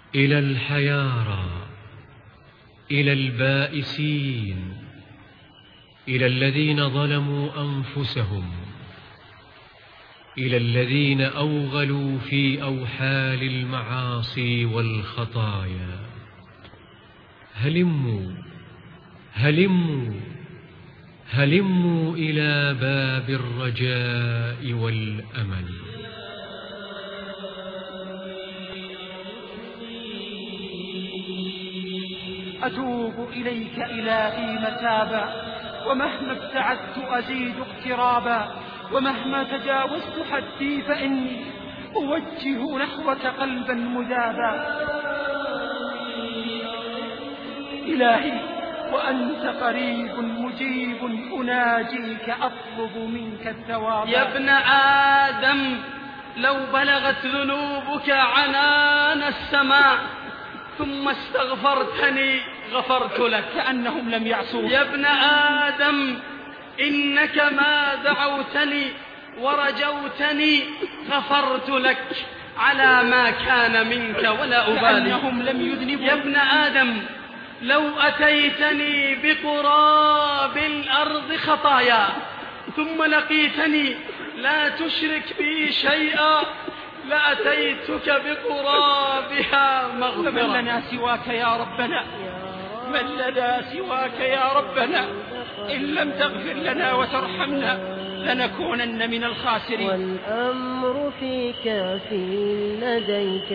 إلى الحيارى، إلى البائسين، إلى الذين ظلموا أنفسهم، إلى الذين أوغلوا في أوحال المعاصي والخطايا. هلموا هلموا هلموا إلى باب الرجاء والأمل. أتوب إليك إلهي متابا، ومهما ابتعدت أزيد اقترابا، ومهما تجاوزت حدي فإني أوجه نحوك قلبا مذابا. إلهي وأنت قريب مجيب أناجيك أطلب منك الثواب. يا ابن آدم لو بلغت ذنوبك عنان السماء ثم استغفرتني غفرت لك. كأنهم لم يعصوك. يا ابن آدم إنك ما دعوتني ورجوتني غفرت لك على ما كان منك ولا أبالي. كأنهم لم يذنبوا. يا ابن آدم لو أتيتني بقراب الأرض خطايا ثم لقيتني لا تشرك بي شيئا لأتيتك بقرابها مغفرة. من لنا سواك يا ربنا، من لنا سواك يا ربنا، إن لم تغفر لنا وترحمنا لنكونن من الخاسرين. والأمر فيك في لديك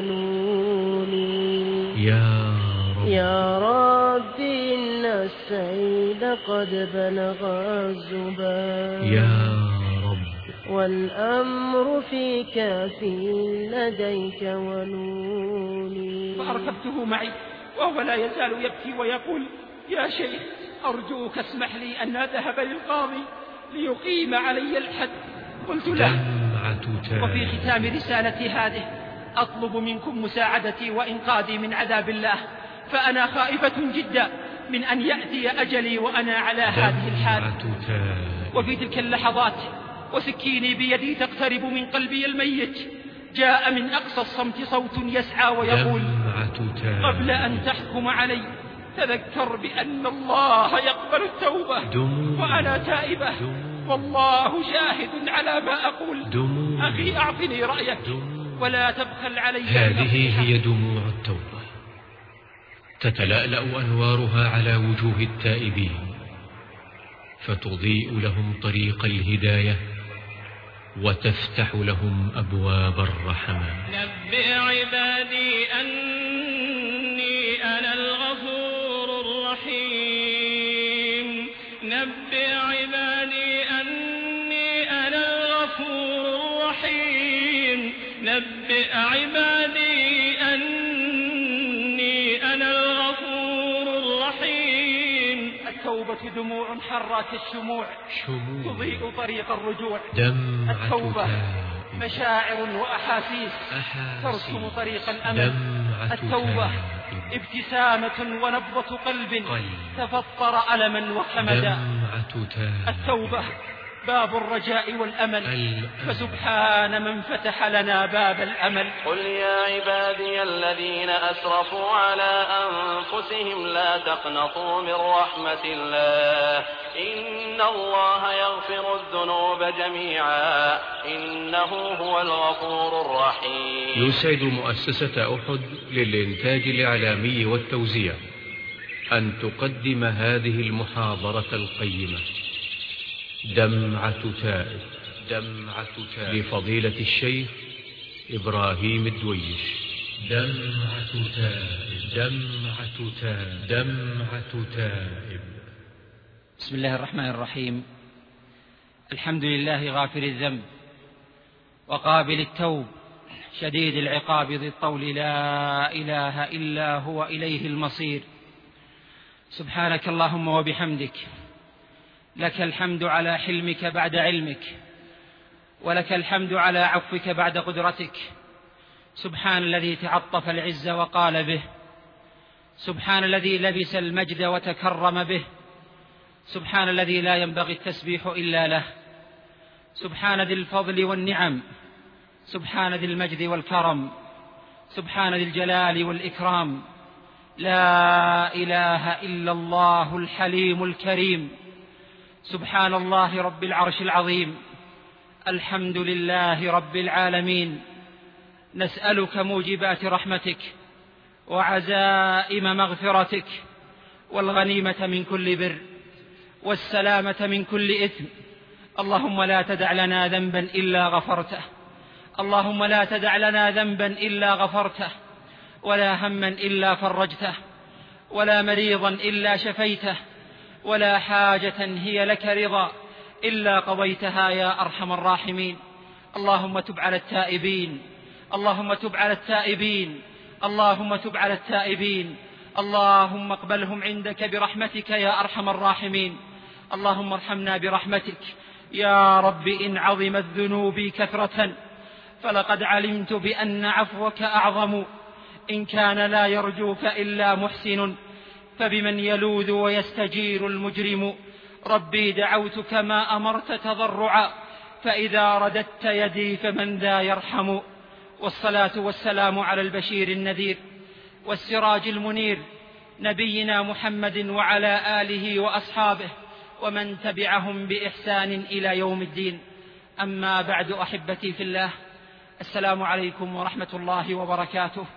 ونوني يا ربي إن السيد قد بلغ الزبان يا رب. والأمر فيك في لديك ونوني. فأركبته معي وهو لا يزال يبكي ويقول: يا شيخ أرجوك اسمح لي أن أذهب للقاضي ليقيم علي الحد. قلت له: وفي ختام رسالتي هذه أطلب منكم مساعدتي وإنقاذي من عذاب الله، فأنا خائفة جدا من أن يأتي أجلي وأنا على هذه الحال. وفي تلك اللحظات وسكيني بيدي تقترب من قلبي الميت جاء من أقصى الصمت صوت يسعى ويقول: قبل أن تحكم علي تذكر بأن الله يقبل التوبة وأنا تائبة والله شاهد على ما أقول. أخي أعطني رأيك ولا تبخل علي. هذه هي دموع التوبة، تتلألأ أنوارها على وجوه التائبين فتضيء لهم طريق الهداية وتفتح لهم أبواب الرحمة. نبئ عبادي أني أنا الغفور الرحيم. نبئ عبادي أني أنا الغفور الرحيم. نبئ عبادي أني أنا الغفور الرحيم. التوبة دموع حرات الشموع تضيء طريق الرجوع. التوبة مشاعر وأحاسيس ترسم طريق الأمل. التوبة ابتسامة ونبضة قلب تفطر ألما وكمدا. التوبة باب الرجاء والأمل، فسبحان من فتح لنا باب الأمل. قل يا عبادي الذين أسرفوا على أنفسهم لا تقنطوا من رحمة الله إن الله يغفر الذنوب جميعا إنه هو الغفور الرحيم. يسعد مؤسسة أحد للإنتاج الإعلامي والتوزيع أن تقدم هذه المحاضرة القيمة دمعة تائب لفضيلة الشيخ إبراهيم الدويش. دمعة تائب. بسم الله الرحمن الرحيم. الحمد لله غافر الذنب وقابل التوب شديد العقاب ذي الطول لا إله إلا هو إليه المصير. سبحانك اللهم وبحمدك، لك الحمد على حلمك بعد علمك، ولك الحمد على عفوك بعد قدرتك. سبحان الذي تعطف العز وقال به، سبحان الذي لبس المجد وتكرم به، سبحان الذي لا ينبغي التسبيح إلا له، سبحان ذي الفضل والنعم، سبحان ذي المجد والكرم. سبحان ذي الجلال والإكرام. لا إله إلا الله الحليم الكريم. سبحان الله رب العرش العظيم. الحمد لله رب العالمين. نسألك موجبات رحمتك وعزائم مغفرتك والغنيمة من كل بر والسلامة من كل إثم. اللهم لا تدع لنا ذنبا إلا غفرته، اللهم لا تدع لنا ذنبا إلا غفرته، ولا هما إلا فرجته، ولا مريضا إلا شفيته، ولا حاجة هي لك رضا إلا قضيتها يا أرحم الراحمين. اللهم تب على التائبين، اللهم تب على التائبين، اللهم تب على التائبين. اللهم اقبلهم عندك برحمتك يا أرحم الراحمين. اللهم ارحمنا برحمتك يا رب. إن عظمت ذنوبي كثرة فلقد علمت بأن عفوك أعظم. إن كان لا يرجوك إلا محسن فبمن يلوذ ويستجير المجرم. ربي دعوتك ما أمرت تضرعا، فإذا رددت يدي فمن ذا يرحم. والصلاة والسلام على البشير النذير والسراج المنير نبينا محمد وعلى آله وأصحابه ومن تبعهم بإحسان إلى يوم الدين. أما بعد، أحبتي في الله، السلام عليكم ورحمة الله وبركاته.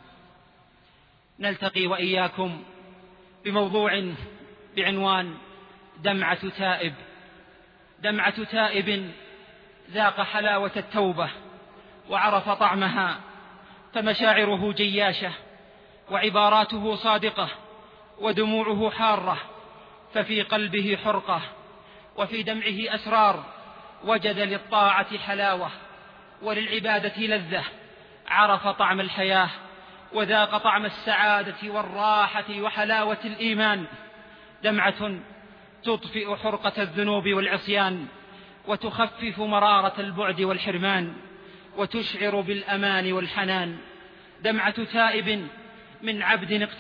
نلتقي وإياكم بموضوع بعنوان دمعة تائب. دمعة تائب ذاق حلاوة التوبة وعرف طعمها، فمشاعره جياشة وعباراته صادقة ودموعه حارة، ففي قلبه حرقة وفي دمعه أسرار. وجد للطاعة حلاوة وللعبادة لذة، عرف طعم الحياة وذاق طعم السعادة والراحة وحلاوة الإيمان. دمعة تطفئ حرقة الذنوب والعصيان، وتخفف مرارة البعد والحرمان، وتشعر بالأمان والحنان. دمعة تائب من عبد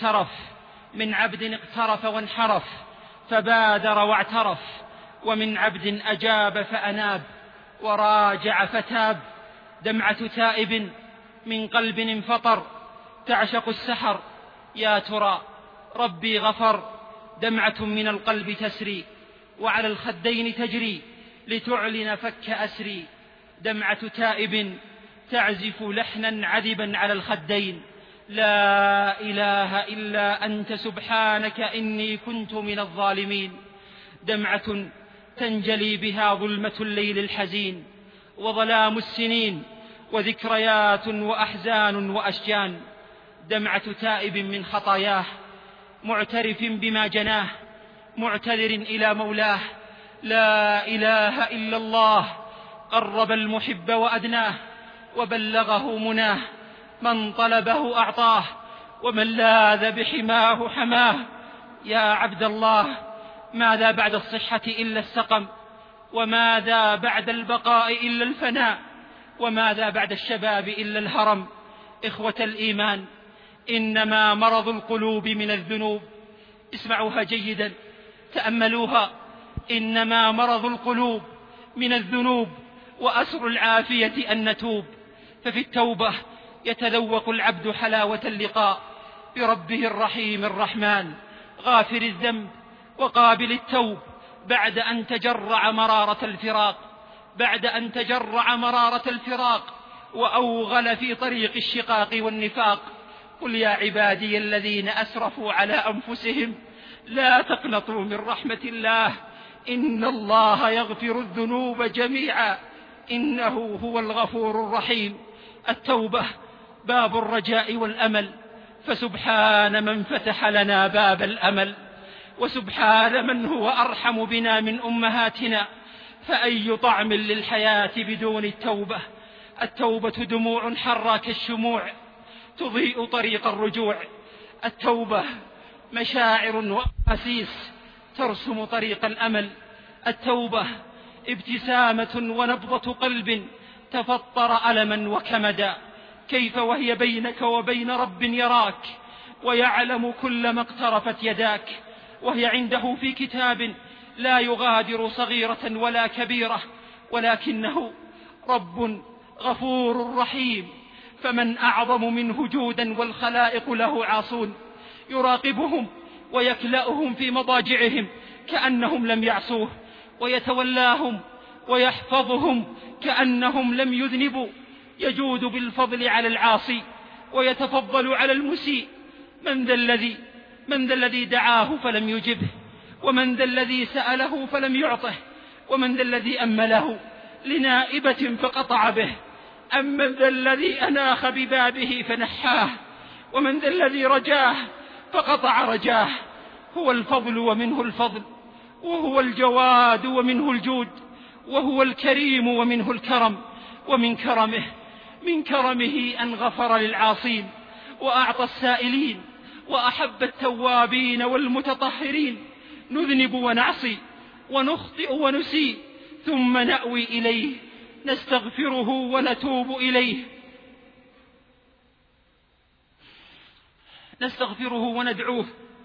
اقترف وانحرف فبادر واعترف، ومن عبد أجاب فأناب وراجع فتاب. دمعة تائب من قلب انفطر تعشق السحر، يا ترى ربي غفر. دمعة من القلب تسري وعلى الخدين تجري لتعلن فك أسري. دمعة تائب تعزف لحنا عذبا على الخدين، لا إله إلا أنت سبحانك إني كنت من الظالمين. دمعة تنجلي بها ظلمة الليل الحزين وظلام السنين وذكريات وأحزان وأشجان. دمعة تائب من خطاياه معترف بما جناه معتذر إلى مولاه، لا إله إلا الله قرب المحب وأدناه وبلغه مناه. من طلبه أعطاه ومن لاذ بحماه حماه. يا عبد الله، ماذا بعد الصحة إلا السقم؟ وماذا بعد البقاء إلا الفناء؟ وماذا بعد الشباب إلا الهرم؟ إخوة الإيمان، إنما مرض القلوب من الذنوب. اسمعوها جيدا، تأملوها. إنما مرض القلوب من الذنوب، وأسر العافية أن نتوب. ففي التوبة يتذوق العبد حلاوة اللقاء بربه الرحيم الرحمن، غافر الذنب وقابل التوب، بعد أن تجرع مرارة الفراق وأوغل في طريق الشقاق والنفاق. قل يا عبادي الذين أسرفوا على أنفسهم لا تقنطوا من رحمة الله، إن الله يغفر الذنوب جميعا إنه هو الغفور الرحيم. التوبة باب الرجاء والأمل، فسبحان من فتح لنا باب الأمل، وسبحان من هو أرحم بنا من أمهاتنا. فأي طعم للحياة بدون التوبة؟ التوبة دموع حرة كالشموع تضيء طريق الرجوع. التوبة مشاعر وأحاسيس ترسم طريق الأمل. التوبة ابتسامة ونبضة قلب تفطر ألما وكمدا. كيف وهي بينك وبين رب يراك ويعلم كل ما اقترفت يداك، وهي عنده في كتاب لا يغادر صغيرة ولا كبيرة، ولكنه رب غفور رحيم فمن أعظم منه جودا والخلائق له عاصون، يراقبهم ويكلأهم في مضاجعهم كأنهم لم يعصوه، ويتولاهم ويحفظهم كأنهم لم يذنبوا، يجود بالفضل على العاصي ويتفضل على المسيء. من ذا الذي دعاه فلم يجبه، ومن ذا الذي سأله فلم يعطه، ومن ذا الذي أمله لنائبة فقطع به، أما ذا الذي أناخ ببابه فنحاه، ومن ذا الذي رجاه فقطع رجاه. هو الفضل ومنه الفضل، وهو الجواد ومنه الجود، وهو الكريم ومنه الكرم. ومن كرمه أن غفر للعاصين وأعطى السائلين وأحب التوابين والمتطهرين. نذنب ونعصي ونخطئ ونسيء، ثم نأوي إليه نستغفره ونتوب إليه، نستغفره وندعوه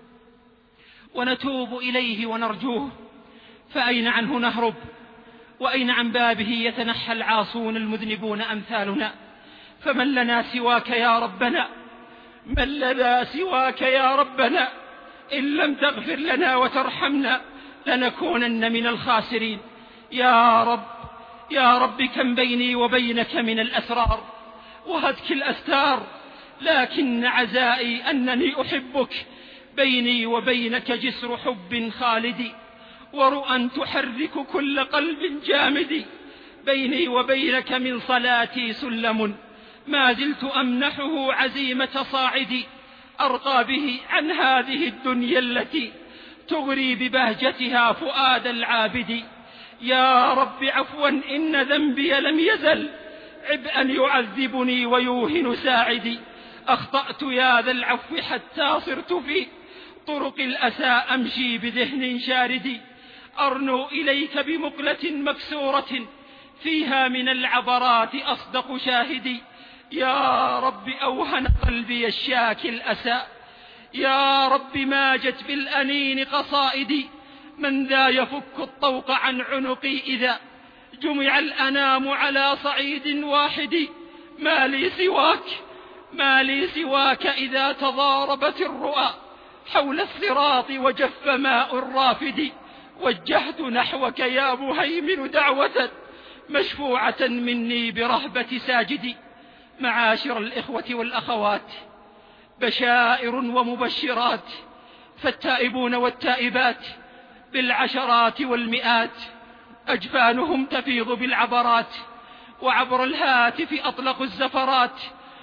ونتوب إليه ونرجوه. فأين عنه نهرب؟ وأين عن بابه يتنحى العاصون المذنبون أمثالنا؟ فمن لنا سواك يا ربنا؟ من لنا سواك يا ربنا؟ إن لم تغفر لنا وترحمنا لنكونن من الخاسرين. يا رب كم بيني وبينك من الأسرار وهتك الأستار، لكن عزائي أنني أحبك. بيني وبينك جسر حب خالد، ورؤى تحرك كل قلب جامد. بيني وبينك من صلاتي سلم، ما زلت أمنحه عزيمة صاعدي، أرقى به عن هذه الدنيا التي تغري ببهجتها فؤاد العابد. يا رب عفوا إن ذنبي لم يزل عبئا يعذبني ويوهن ساعدي. أخطأت يا ذا العفو حتى صرت في طرق الأسى أمشي بذهن شارد. أرنو إليك بمقلة مكسورة فيها من العبرات أصدق شاهدي. يا رب أوهن قلبي الشاكي الأسى، يا رب ما جت بالأنين قصائدي. من ذا يفك الطوق عن عنقي إذا جمع الأنام على صعيد واحد؟ ما لي سواك إذا تضاربت الرؤى حول الصراط وجف ماء الرافد. وجهت نحوك يا مهيمن دعوة مشفوعة مني برهبة ساجدي. معاشر الإخوة والأخوات، بشائر ومبشرات، فالتائبون والتائبات بالعشرات والمئات أجفانهم تفيض بالعبرات، وعبر الهاتف أطلق الزفرات،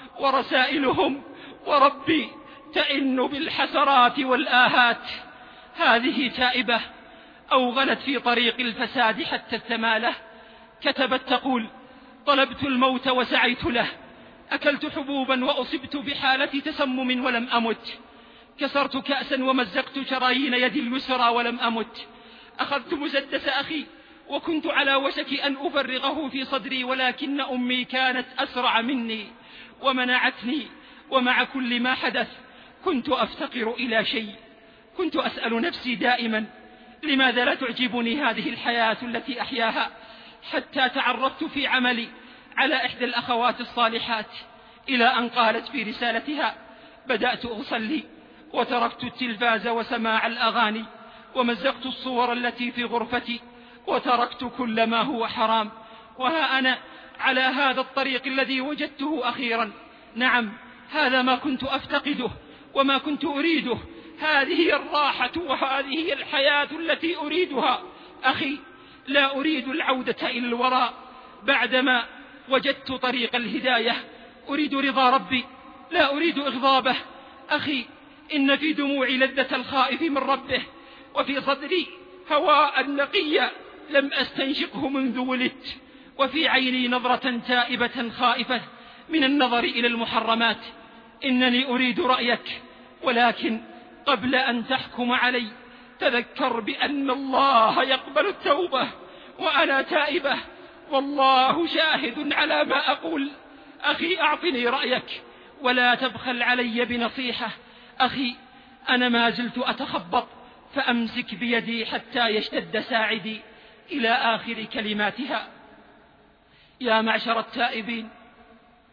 ورسائلهم وربي تئن بالحسرات والآهات. هذه تائبة أوغلت في طريق الفساد حتى الثمالة، كتبت تقول: طلبت الموت وسعيت له، أكلت حبوبا وأصبت بحالة تسمم ولم أمت، كسرت كأسا ومزقت شرايين يدي اليسرى ولم أمت، أخذت مسدس أخي وكنت على وشك أن أفرغه في صدري، ولكن أمي كانت أسرع مني ومنعتني. ومع كل ما حدث كنت أفتقر إلى شيء، كنت أسأل نفسي دائما: لماذا لا تعجبني هذه الحياة التي أحياها؟ حتى تعرفت في عملي على إحدى الأخوات الصالحات، إلى أن قالت في رسالتها: بدأت أصلي وتركت التلفاز وسماع الأغاني، ومزقت الصور التي في غرفتي، وتركت كل ما هو حرام، وها أنا على هذا الطريق الذي وجدته أخيرا. نعم، هذا ما كنت أفتقده وما كنت أريده، هذه هي الراحة وهذه هي الحياة التي أريدها. أخي، لا أريد العودة إلى الوراء بعدما وجدت طريق الهداية، أريد رضا ربي لا أريد إغضابه. أخي، إن في دموعي لذة الخائف من ربه، وفي صدري هواء نقيا لم أستنشقه منذ ولدت، وفي عيني نظرة تائبة خائفة من النظر إلى المحرمات. إنني أريد رأيك، ولكن قبل أن تحكم علي تذكر بأن الله يقبل التوبة وأنا تائبة، والله شاهد على ما أقول. أخي، أعطني رأيك ولا تبخل علي بنصيحة. أخي، أنا ما زلت أتخبط، فأمسك بيدي حتى يشتد ساعدي، إلى آخر كلماتها. يا معشر التائبين،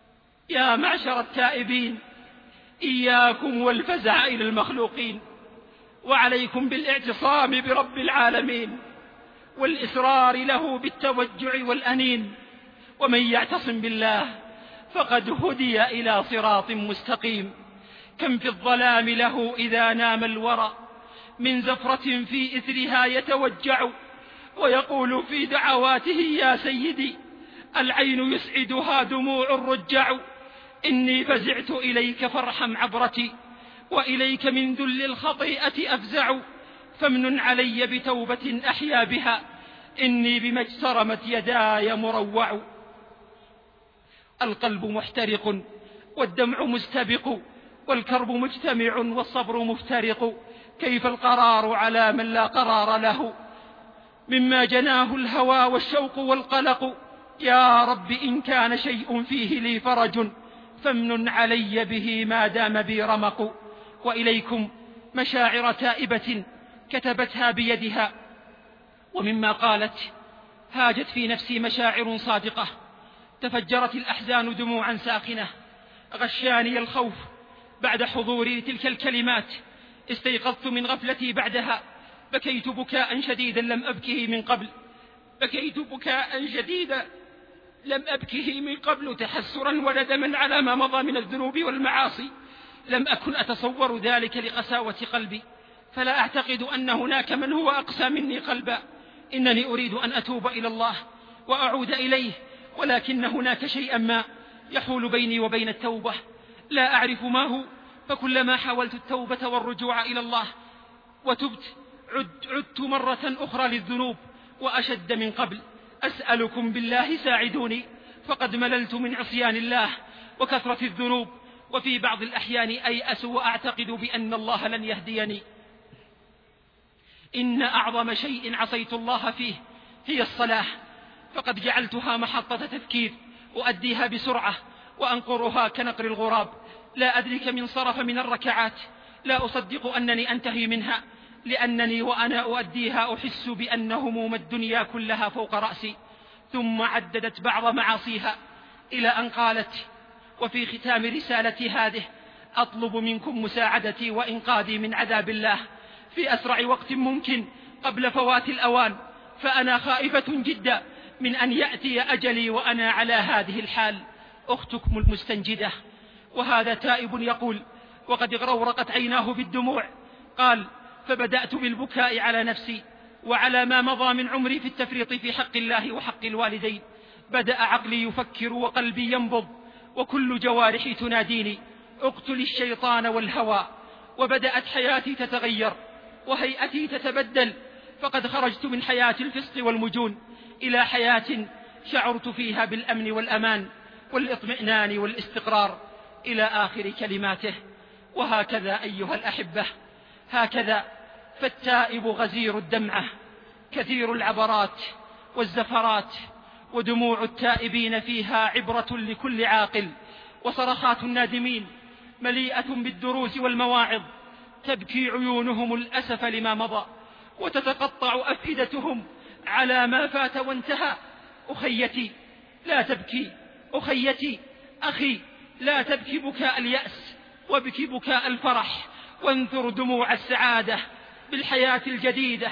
يا معشر التائبين، إياكم والفزع إلى المخلوقين، وعليكم بالاعتصام برب العالمين والإصرار له بالتوجع والأنين. ومن يعتصم بالله فقد هدي إلى صراط مستقيم. كم في الظلام له إذا نام الورى، من زفرة في إثرها يتوجع، ويقول في دعواته يا سيدي العين يسعدها دموع الرجع. إني فزعت إليك فارحم عبرتي، وإليك من ذل الخطيئة أفزع. فامنن علي بتوبة أحيا بها، إني بما اجترمت يداي مروع. القلب محترق والدمع مستبق، والكرب مجتمع والصبر مفترق. كيف القرار على من لا قرار له، مما جناه الهوى والشوق والقلق. يا رب إن كان شيء فيه لي فرج، فامنن علي به ما دام بي رمق. وإليكم مشاعر تائبة كتبتها بيدها، ومما قالت هاجت في نفسي مشاعر صادقة، تفجرت الأحزان دموعا ساخنة. غشاني الخوف بعد حضوري تلك الكلمات، استيقظت من غفلتي بعدها، بكيت بكاء شديدا لم أبكه من قبل، بكيت بكاء شديدا لم أبكه من قبل، تحسرا وندما على ما مضى من الذنوب والمعاصي. لم أكن أتصور ذلك لقساوة قلبي، فلا أعتقد أن هناك من هو أقسى مني قلبا. إنني أريد أن أتوب إلى الله وأعود إليه، ولكن هناك شيئا ما يحول بيني وبين التوبة، لا أعرف ما هو. فكلما حاولت التوبة والرجوع إلى الله وتبت عدت مرة أخرى للذنوب وأشد من قبل. أسألكم بالله ساعدوني، فقد مللت من عصيان الله وكثرة الذنوب، وفي بعض الأحيان أيأس وأعتقد بأن الله لن يهديني. إن أعظم شيء عصيت الله فيه هي الصلاة، فقد جعلتها محطة تفكير أؤديها بسرعة وأنقرها كنقر الغراب، لا أدري كم انصرف من الركعات، لا أصدق أنني أنتهي منها، لأنني وأنا أؤديها أحس بأن هموم الدنيا كلها فوق رأسي. ثم عددت بعض معاصيها إلى أن قالت: وفي ختام رسالتي هذه أطلب منكم مساعدتي وإنقاذي من عذاب الله في أسرع وقت ممكن قبل فوات الأوان، فأنا خائفة جدا من أن يأتي أجلي وأنا على هذه الحال. أختكم المستنجدة. وهذا تائب يقول وقد غرورقت عيناه بالدموع، قال: فبدأت بالبكاء على نفسي وعلى ما مضى من عمري في التفريط في حق الله وحق الوالدين. بدأ عقلي يفكر وقلبي ينبض وكل جوارحي تناديني: اقتل الشيطان والهوى. وبدأت حياتي تتغير وهيئتي تتبدل، فقد خرجت من حياة الفسق والمجون إلى حياة شعرت فيها بالأمن والأمان والاطمئنان والاستقرار، إلى آخر كلماته. وهكذا أيها الأحبة، هكذا فالتائب غزير الدمعة كثير العبرات والزفرات، ودموع التائبين فيها عبرة لكل عاقل، وصرخات النادمين مليئة بالدروس والمواعظ، تبكي عيونهم الأسف لما مضى، وتتقطع أفئدتهم على ما فات وانتهى. أخيتي لا تبكي، أخيتي أخي لا تبكي بكاء اليأس، وابكي بكاء الفرح، وانثر دموع السعادة بالحياة الجديدة.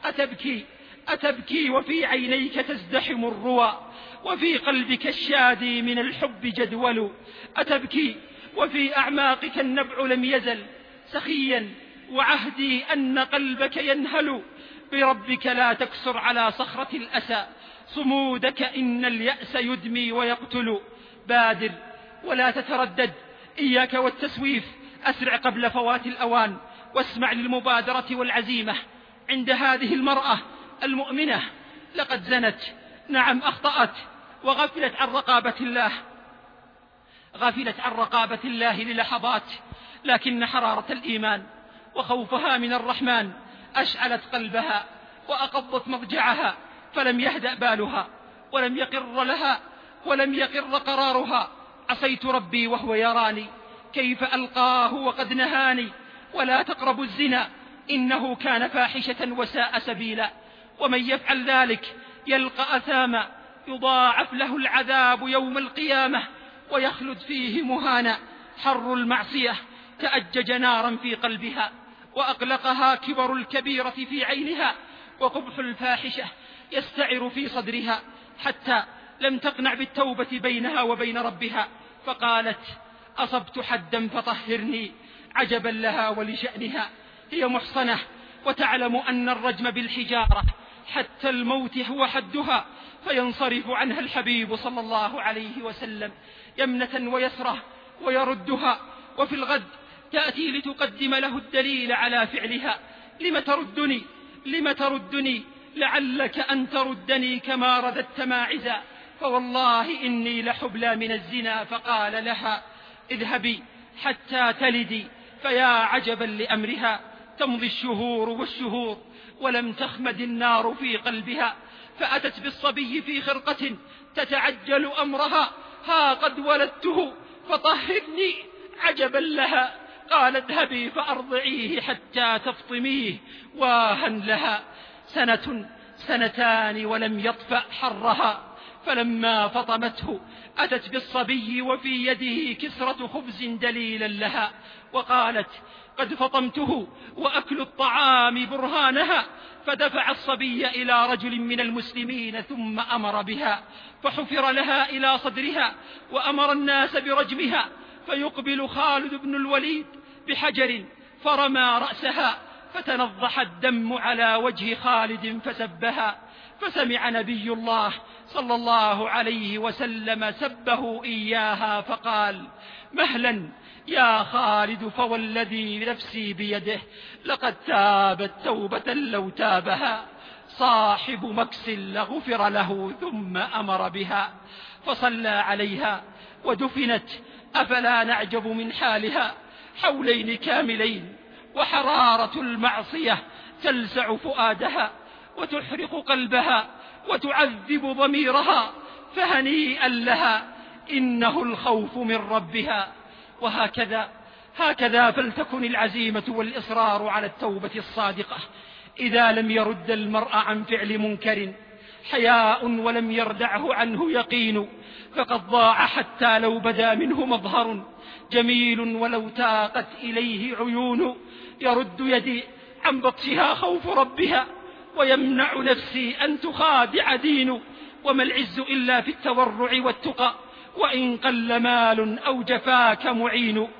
أتبكي وفي عينيك تزدحم الروى، وفي قلبك الشادي من الحب جدول. أتبكي وفي أعماقك النبع لم يزل سخيا، وعهدي أن قلبك ينهل. بربك لا تكسر على صخرة الأسى صمودك، إن اليأس يدمي ويقتل. بادر ولا تتردد، إياك والتسويف، أسرع قبل فوات الأوان، واسمع للمبادرة والعزيمة عند هذه المرأة المؤمنة. لقد زنت، نعم أخطأت، وغفلت عن رقابة الله للحظات، لكن حرارة الإيمان وخوفها من الرحمن أشعلت قلبها وأقضت مضجعها، فلم يهدأ بالها ولم يقر لها ولم يقر قرارها. عصيت ربي وهو يراني، كيف ألقاه وقد نهاني. ولا تقربوا الزنا إنه كان فاحشة وساء سبيلا، ومن يفعل ذلك يلقى أثاما، يضاعف له العذاب يوم القيامة، ويخلد فيه مهانا. حر المعصية تأجج نارا في قلبها، وأقلقها كبر الكبيرة في عينها، وقبح الفاحشة يستعر في صدرها، حتى لم تقنع بالتوبة بينها وبين ربها، فقالت: أصبت حدا فطهرني. عجبا لها ولشأنها، هي محصنة وتعلم أن الرجم بالحجارة حتى الموت هو حدها، فينصرف عنها الحبيب صلى الله عليه وسلم يمنة ويسرة ويردها، وفي الغد تأتي لتقدم له الدليل على فعلها. لم تردني لعلك أن تردني كما رددت ماعزا، فوالله إني لحبلى من الزنا. فقال لها: اذهبي حتى تلدي. فيا عجبا لأمرها، تمضي الشهور والشهور ولم تخمد النار في قلبها، فأتت بالصبي في خرقة تتعجل أمرها: ها قد ولدته فطهرني. عجبا لها، قال: اذهبي فأرضعيه حتى تفطميه. واها لها، سنة سنتان ولم يطفأ حرها، فلما فطمته أتت بالصبي وفي يده كسرة خبز دليلا لها، وقالت: قد فطمته وأكل الطعام برهانها. فدفع الصبي إلى رجل من المسلمين ثم أمر بها، فحفر لها إلى صدرها، وأمر الناس برجمها. فيقبل خالد بن الوليد بحجر فرمى رأسها، فتنضح الدم على وجه خالد فسبها. فسمع نبي الله صلى الله عليه وسلم سبه إياها، فقال: مهلا يا خالد، فوالذي نفسي بيده لقد تابت توبة لو تابها صاحب مكس لغفر له. ثم أمر بها فصلى عليها ودفنت. أفلا نعجب من حالها؟ حولين كاملين، وحرارة المعصية تلسع فؤادها وتحرق قلبها وتعذب ضميرها، فهنيئا لها، إنه الخوف من ربها. وهكذا فلتكن العزيمة والإصرار على التوبة الصادقة. إذا لم يرد المرء عن فعل منكر حياء ولم يردعه عنه يقين، فقد ضاع حتى لو بدا منه مظهر جميل ولو تاقت إليه عيون. يرد يدي عن بطشها خوف ربها، ويمنع نفسي أن تخادع دين. وما العز إلا في التورع والتقى، وإن قل مال أو جفاك معين.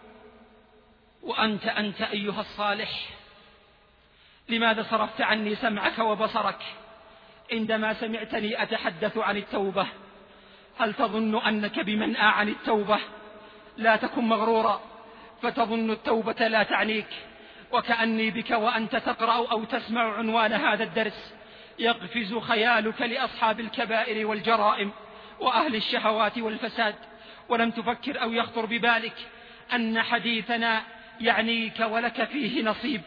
وأنت أيها الصالح، لماذا صرفت عني سمعك وبصرك عندما سمعتني أتحدث عن التوبة؟ هل تظن أنك بمنأى عن التوبة؟ لا تكن مغرورا، فتظن التوبة لا تعنيك، وكأني بك وأنت تقرأ أو تسمع عنوان هذا الدرس يقفز خيالك لأصحاب الكبائر والجرائم وأهل الشهوات والفساد، ولم تفكر أو يخطر ببالك أن حديثنا يعنيك ولك فيه نصيب.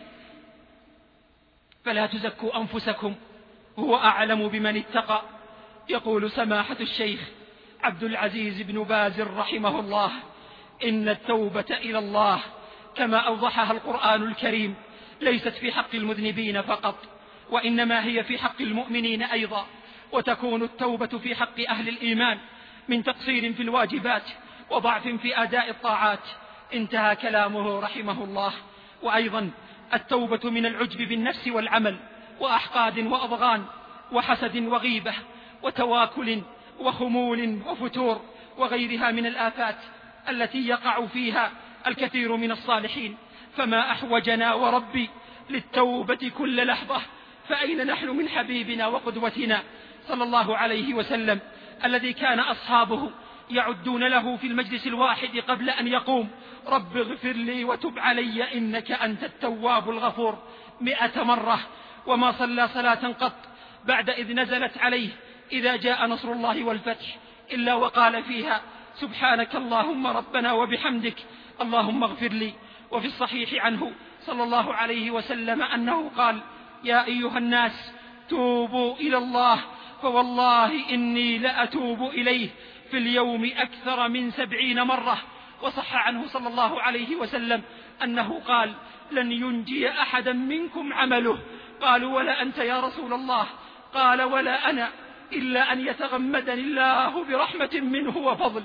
فلا تزكوا أنفسكم، هو أعلم بمن اتقى. يقول سماحة الشيخ عبد العزيز بن باز رحمه الله: إن التوبة إلى الله كما أوضحها القرآن الكريم ليست في حق المذنبين فقط، وإنما هي في حق المؤمنين أيضا، وتكون التوبة في حق أهل الإيمان من تقصير في الواجبات وضعف في أداء الطاعات. انتهى كلامه رحمه الله. وأيضا التوبة من العجب بالنفس والعمل، وأحقاد وأضغان وحسد وغيبة وتواكل وخمول وفتور وغيرها من الآفات التي يقع فيها الكثير من الصالحين. فما أحوجنا وربي للتوبة كل لحظة. فأين نحن من حبيبنا وقدوتنا صلى الله عليه وسلم، الذي كان أصحابه يعدون له في المجلس الواحد قبل أن يقوم: رب اغفر لي وتب علي إنك أنت التواب الغفور 100 مرة، وما صلى صلاة قط بعد إذ نزلت عليه إذا جاء نصر الله والفتح إلا وقال فيها: سبحانك اللهم ربنا وبحمدك اللهم اغفر لي. وفي الصحيح عنه صلى الله عليه وسلم أنه قال: يا أيها الناس توبوا إلى الله، فوالله إني لأتوب إليه في اليوم أكثر من 70 مرة. وصح عنه صلى الله عليه وسلم أنه قال: لن ينجي أحدا منكم عمله. قالوا: ولا أنت يا رسول الله؟ قال: ولا أنا، إلا أن يتغمدني الله برحمة منه وفضل.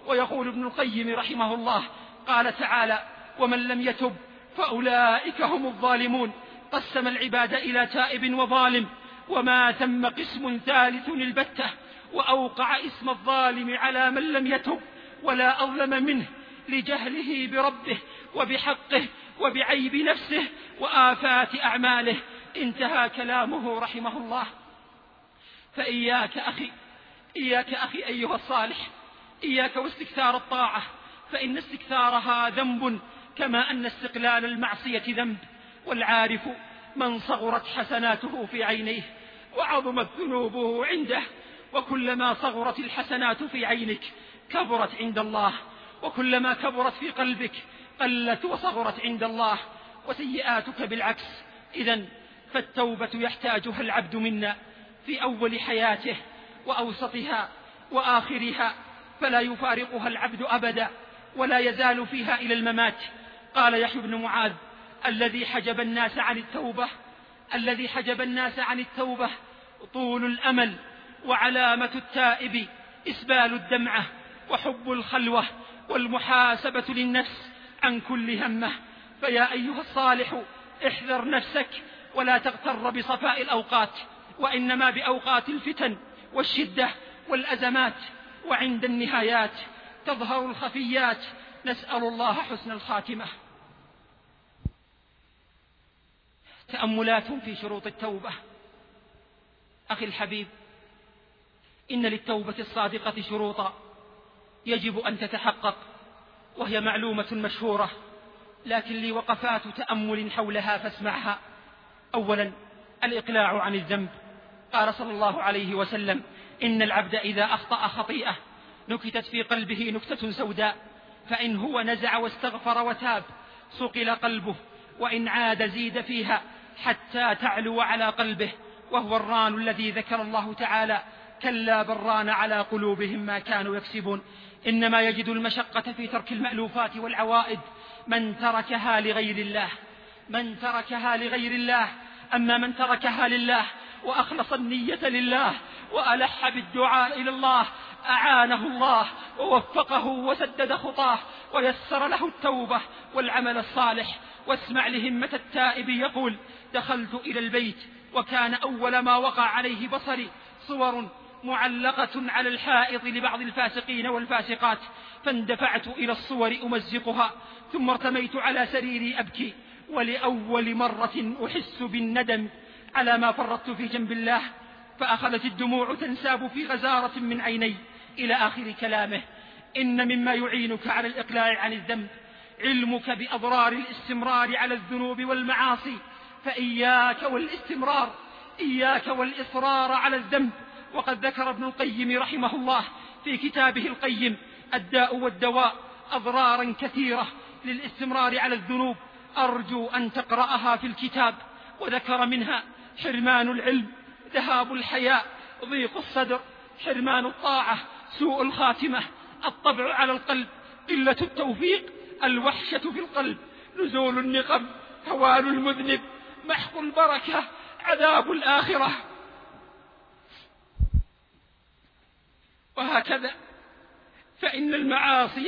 ويقول ابن القيم رحمه الله قال تعالى: ومن لم يتب فأولئك هم الظالمون. قسم العباد إلى تائب وظالم، وما ثم قسم ثالث البتة، وأوقع اسم الظالم على من لم يتب ولا أظلم منه لجهله بربه وبحقه وبعيب نفسه وآفات أعماله. انتهى كلامه رحمه الله. فإياك أخي أيها الصالح، إياك واستكثار الطاعة، فإن استكثارها ذنب كما أن استقلال المعصية ذنب. والعارف من صغرت حسناته في عينيه وعظمت ذنوبه عنده. وكلما صغرت الحسنات في عينك كبرت عند الله، وكلما كبرت في قلبك قلت وصغرت عند الله. وسيئاتك بالعكس. إذن فالتوبة يحتاجها العبد منا في أول حياته وأوسطها وآخرها، فلا يفارقها العبد أبدا ولا يزال فيها إلى الممات. قال يحيى بن معاذ: الذي حجب الناس عن التوبة طول الأمل، وعلامة التائب إسبال الدمعة وحب الخلوة والمحاسبة للنفس عن كل همه. فيا أيها الصالح احذر نفسك ولا تغتر بصفاء الأوقات، وإنما بأوقات الفتن والشدة والأزمات، وعند النهايات تظهر الخفيات. نسأل الله حسن الخاتمة. تأملات في شروط التوبة. أخي الحبيب، إن للتوبة الصادقة شروطا يجب أن تتحقق، وهي معلومة مشهورة، لكن لي وقفات تأمل حولها فاسمعها. أولا، الإقلاع عن الذنب. قال صلى الله عليه وسلم: إن العبد إذا أخطأ خطيئة نكتت في قلبه نكتة سوداء، فإن هو نزع واستغفر وتاب صقل قلبه، وإن عاد زيد فيها حتى تعلو على قلبه، وهو الران الذي ذكر الله تعالى: كلا بل ران على قلوبهم ما كانوا يكسبون. إنما يجد المشقة في ترك المألوفات والعوائد من تركها لغير الله. أما من تركها لله وأخلص النية لله وألح بالدعاء إلى الله أعانه الله ووفقه وسدد خطاه ويسر له التوبة والعمل الصالح. واسمع لهمة التائب يقول: دخلت إلى البيت وكان أول ما وقع عليه بصري صور معلقة على الحائط لبعض الفاسقين والفاسقات، فاندفعت إلى الصور أمزقها، ثم ارتميت على سريري أبكي، ولأول مرة أحس بالندم على ما فرطت في جنب الله. فأخذت الدموع تنساب في غزارة من عيني إلى آخر كلامه. إن مما يعينك على الإقلاع عن الذنب علمك بأضرار الاستمرار على الذنوب والمعاصي، فإياك والإصرار على الذنب. وقد ذكر ابن القيم رحمه الله في كتابه القيم الداء والدواء أضرارا كثيرة للاستمرار على الذنوب، أرجو أن تقرأها في الكتاب. وذكر منها: حرمان العلم، ذهاب الحياء، ضيق الصدر، حرمان الطاعة، سوء الخاتمة، الطبع على القلب، قلة التوفيق، الوحشة في القلب، نزول النقم، هوان المذنب، محق البركة، عذاب الآخرة. وهكذا فإن المعاصي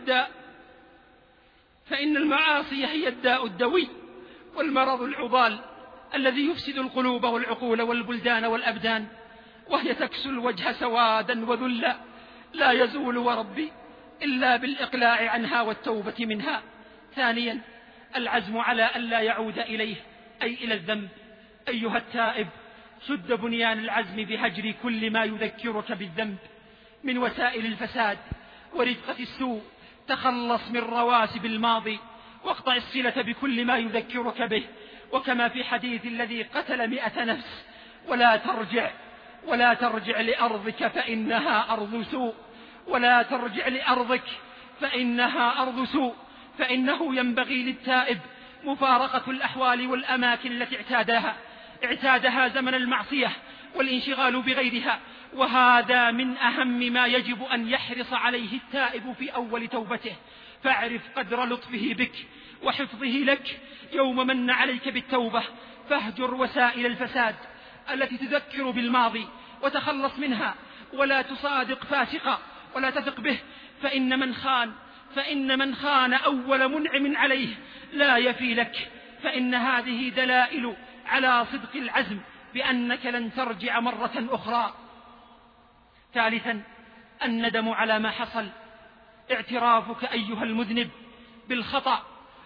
هي الداء الدوي والمرض العضال الذي يفسد القلوب والعقول والبلدان والأبدان، وهي تكسو الوجه سوادا وذلا لا يزول وربي إلا بالإقلاع عنها والتوبة منها. ثانيا، العزم على أن لا يعود إليه، أي إلى الذنب. أيها التائب، شد بنيان العزم بهجر كل ما يذكرك بالذنب من وسائل الفساد ورفقة السوء. تخلص من رواسب الماضي واقطع الصلة بكل ما يذكرك به. وكما في حديث الذي قتل 100 نفس: ولا ترجع لأرضك فإنها أرض سوء. فإنه ينبغي للتائب مفارقة الأحوال والأماكن التي اعتادها زمن المعصية والانشغال بغيرها. وهذا من أهم ما يجب أن يحرص عليه التائب في أول توبته. فاعرف قدر لطفه بك وحفظه لك يوم من عليك بالتوبة. فاهجر وسائل الفساد التي تذكر بالماضي وتخلص منها، ولا تصادق فاسقا ولا تثق به، فإن من خان أول منعم عليه لا يفي لك، فإن هذه دلائل على صدق العزم بأنك لن ترجع مرة أخرى. ثالثا الندم على ما حصل، اعترافك أيها المذنب بالخطأ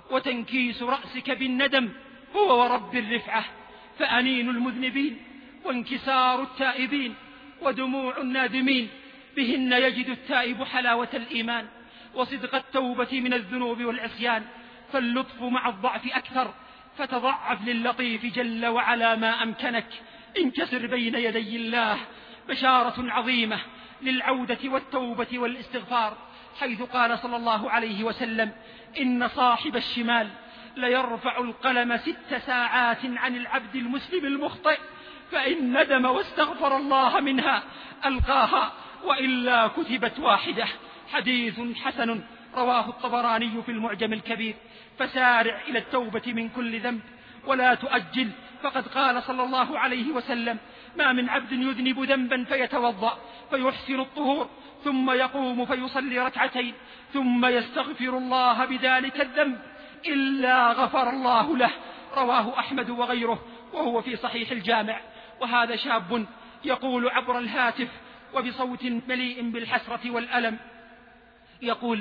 وتنكيس رأسك بالندم هو ورب الرفعة، فأنين المذنبين وانكسار التائبين ودموع النادمين بهن يجد التائب حلاوة الإيمان وصدق التوبة من الذنوب والعصيان، فاللطف مع الضعف أكثر، فتضعف للطيف جل وعلا ما أمكنك. انكسر بين يدي الله، بشارة عظيمة للعودة والتوبة والاستغفار، حيث قال صلى الله عليه وسلم: إن صاحب الشمال ليرفع القلم 6 ساعات عن العبد المسلم المخطئ، فإن ندم واستغفر الله منها ألقاها، وإلا كتبت واحدة. حديث حسن رواه الطبراني في المعجم الكبير. فسارع إلى التوبة من كل ذنب ولا تؤجل، فقد قال صلى الله عليه وسلم: ما من عبد يذنب ذنبا فيتوضأ فيحسن الطهور ثم يقوم فيصلي ركعتين ثم يستغفر الله بذلك الذنب إلا غفر الله له. رواه أحمد وغيره، وهو في صحيح الجامع. وهذا شاب يقول عبر الهاتف وبصوت مليء بالحسرة والألم، يقول: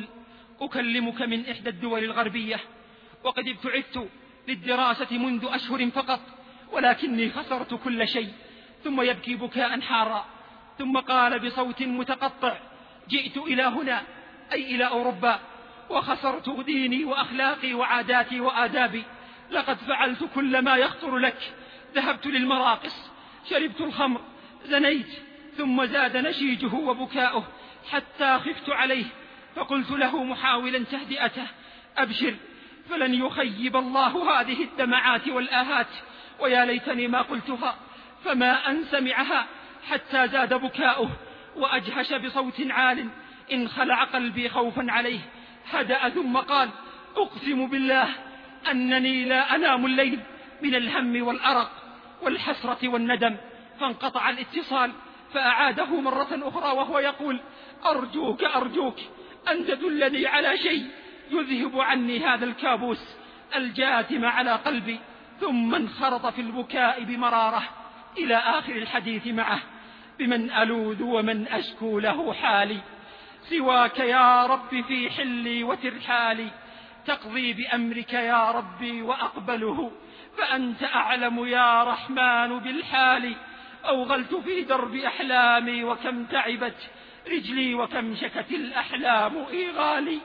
أكلمك من إحدى الدول الغربية، وقد ابتعثت للدراسة منذ أشهر فقط، ولكني خسرت كل شيء. ثم يبكي بكاء حارا، ثم قال بصوت متقطع: جئت إلى هنا، أي إلى أوروبا، وخسرت ديني وأخلاقي وعاداتي وآدابي. لقد فعلت كل ما يخطر لك، ذهبت للمراقص، شربت الخمر، زنيت. ثم زاد نشيجه وبكاؤه حتى خفت عليه، فقلت له محاولا تهدئته: أبشر، فلن يخيب الله هذه الدمعات والآهات. ويا ليتني ما قلتها، فما أن سمعها حتى زاد بكاؤه وأجهش بصوت عال انخلع قلبي خوفا عليه. هدأ ثم قال: أقسم بالله أنني لا أنام الليل من الهم والأرق والحسرة والندم. فانقطع الاتصال، فأعاده مرة أخرى وهو يقول: أرجوك أرجوك أن تدلني على شيء يذهب عني هذا الكابوس الجاثم على قلبي. ثم انخرط في البكاء بمرارة إلى آخر الحديث معه: بمن ألوذ ومن أشكو له حالي، سواك يا رب في حلي وترحالي، تقضي بأمرك يا ربي وأقبله، فأنت أعلم يا رحمن بالحال. أوغلت في درب أحلامي وكم تعبت رجلي وكم شكت الأحلام إيغالي.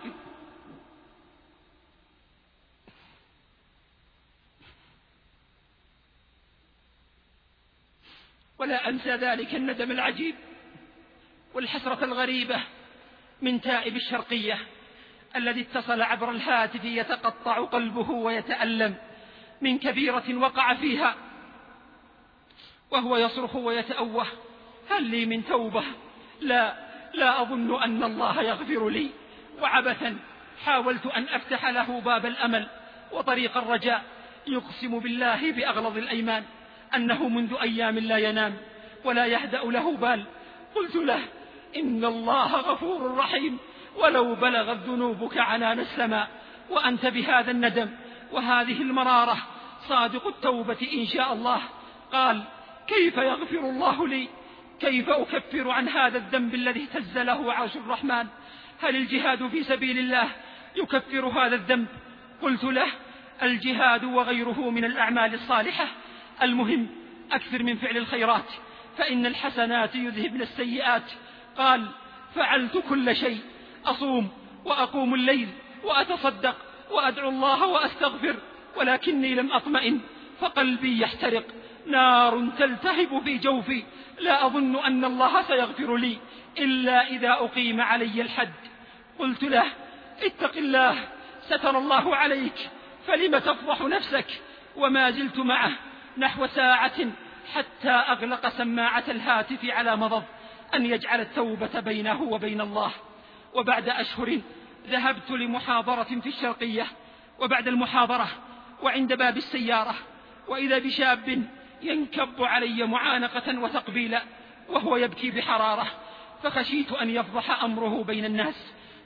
ولا أنسى ذلك الندم العجيب والحسرة الغريبة من تائب الشرقية الذي اتصل عبر الهاتف يتقطع قلبه ويتألم من كبيرة وقع فيها، وهو يصرخ ويتأوه: هل لي من توبة؟ لا أظن أن الله يغفر لي. وعبثا حاولت أن أفتح له باب الأمل وطريق الرجاء، يقسم بالله بأغلظ الأيمان أنه منذ أيام لا ينام ولا يهدأ له بال. قلت له: إن الله غفور رحيم، ولو بلغت ذنوبك عنان السماء، وأنت بهذا الندم وهذه المرارة صادق التوبة إن شاء الله. قال: كيف يغفر الله لي؟ كيف أكفر عن هذا الذنب الذي اهتز له عرش الرحمن؟ هل الجهاد في سبيل الله يكفر هذا الذنب؟ قلت له: الجهاد وغيره من الأعمال الصالحة، المهم أكثر من فعل الخيرات، فإن الحسنات يذهبن السيئات. قال: فعلت كل شيء، أصوم وأقوم الليل وأتصدق وأدعو الله وأستغفر، ولكني لم أطمئن، فقلبي يحترق، نار تلتهب في جوفي، لا أظن أن الله سيغفر لي إلا إذا أقيم علي الحد. قلت له: اتق الله، ستر الله عليك، فلم تفضح نفسك؟ وما زلت معه نحو ساعة حتى أغلق سماعة الهاتف على مضض أن يجعل التوبة بينه وبين الله. وبعد أشهر ذهبت لمحاضرة في الشرقية، وبعد المحاضرة وعند باب السيارة وإذا بشاب ينكب علي معانقة وتقبيلا وهو يبكي بحرارة، فخشيت أن يفضح أمره بين الناس،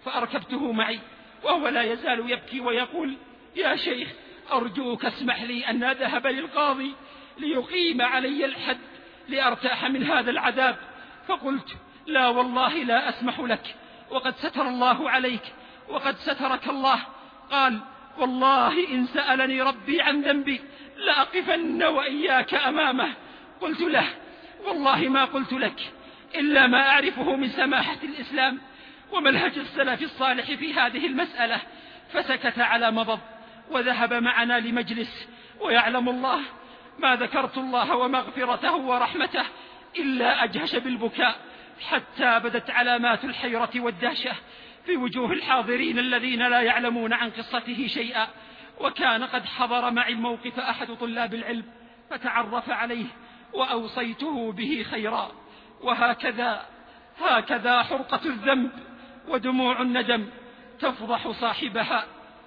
فأركبته معي وهو لا يزال يبكي ويقول: يا شيخ أرجوك اسمح لي أن أذهب للقاضي ليقيم علي الحد لأرتاح من هذا العذاب. فقلت: لا والله لا أسمح لك، وقد ستر الله عليك وقد سترك الله. قال: والله إن سألني ربي عن ذنبي لأقفن وإياك أمامه. قلت له: والله ما قلت لك إلا ما أعرفه من سماحة الإسلام ومنهج السلف الصالح في هذه المسألة. فسكت على مضض وذهب معنا لمجلس، ويعلم الله ما ذكرت الله ومغفرته ورحمته إلا أجهش بالبكاء، حتى بدت علامات الحيرة والدهشة في وجوه الحاضرين الذين لا يعلمون عن قصته شيئا. وكان قد حضر معي الموقف أحد طلاب العلم فتعرف عليه وأوصيته به خيرا. وهكذا حرقة الذنب ودموع الندم تفضح صاحبها.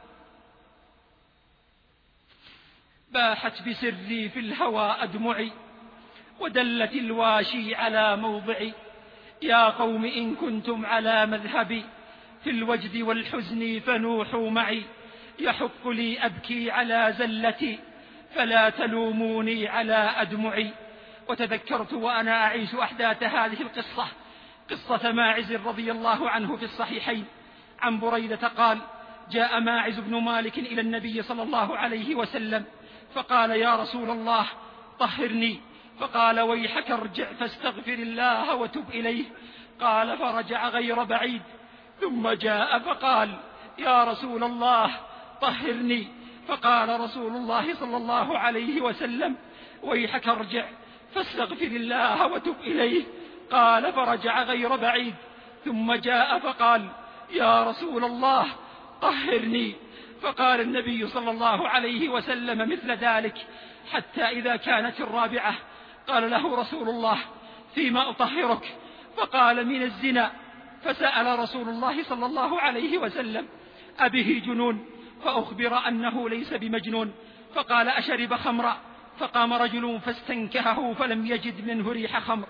باحت بسري في الهوى أدمعي ودلت الواشي على موضعي. يا قوم إن كنتم على مذهبي في الوجد والحزن فنوحوا معي. يحق لي أبكي على زلتي فلا تلوموني على أدمعي. وتذكرت وأنا أعيش أحداث هذه القصة قصة ماعز رضي الله عنه في الصحيحين عن بريدة قال: جاء ماعز بن مالك إلى النبي صلى الله عليه وسلم فقال: يا رسول الله طهرني. فقال: ويحك ارجع فاستغفر الله وتب إليه. قال: فرجع غير بعيد ثم جاء فقال: يا رسول الله طهرني. فقال رسول الله صلى الله عليه وسلم: ويحك ارجع فاستغفر الله وتب إليه. قال: فرجع غير بعيد ثم جاء فقال: يا رسول الله طهرني. فقال النبي صلى الله عليه وسلم مثل ذلك، حتى إذا كانت الرابعة قال له رسول الله: فيما أطهرك؟ فقال: من الزنا. فسأل رسول الله صلى الله عليه وسلم: أبه جنون؟ فأخبر أنه ليس بمجنون. فقال: أشرب خمرا؟ فقام رجل فاستنكهه فلم يجد منه ريح خمر.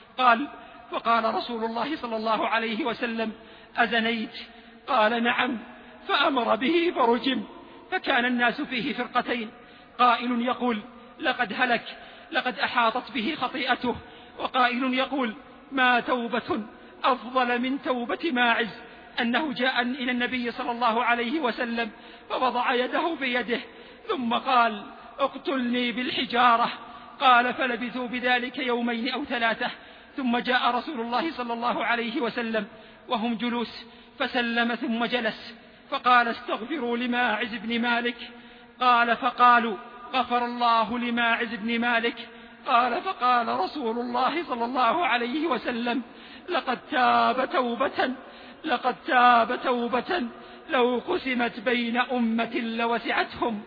فقال رسول الله صلى الله عليه وسلم: أزنيت؟ قال: نعم. فأمر به فرجم. فكان الناس فيه فرقتين، قائل يقول: لقد هلك، لقد أحاطت به خطيئته، وقائل يقول: ما توبة أفضل من توبة ماعز، أنه جاء إلى النبي صلى الله عليه وسلم فوضع يده بيده ثم قال: اقتلني بالحجارة. قال: فلبثوا بذلك يومين أو ثلاثة، ثم جاء رسول الله صلى الله عليه وسلم وهم جلوس فسلم ثم جلس فقال: استغفروا لماعز بن مالك. قال: فقالوا: غفر الله لماعز بن مالك. قال: فقال رسول الله صلى الله عليه وسلم: لقد تاب توبة لو قسمت بين أمة لوسعتهم.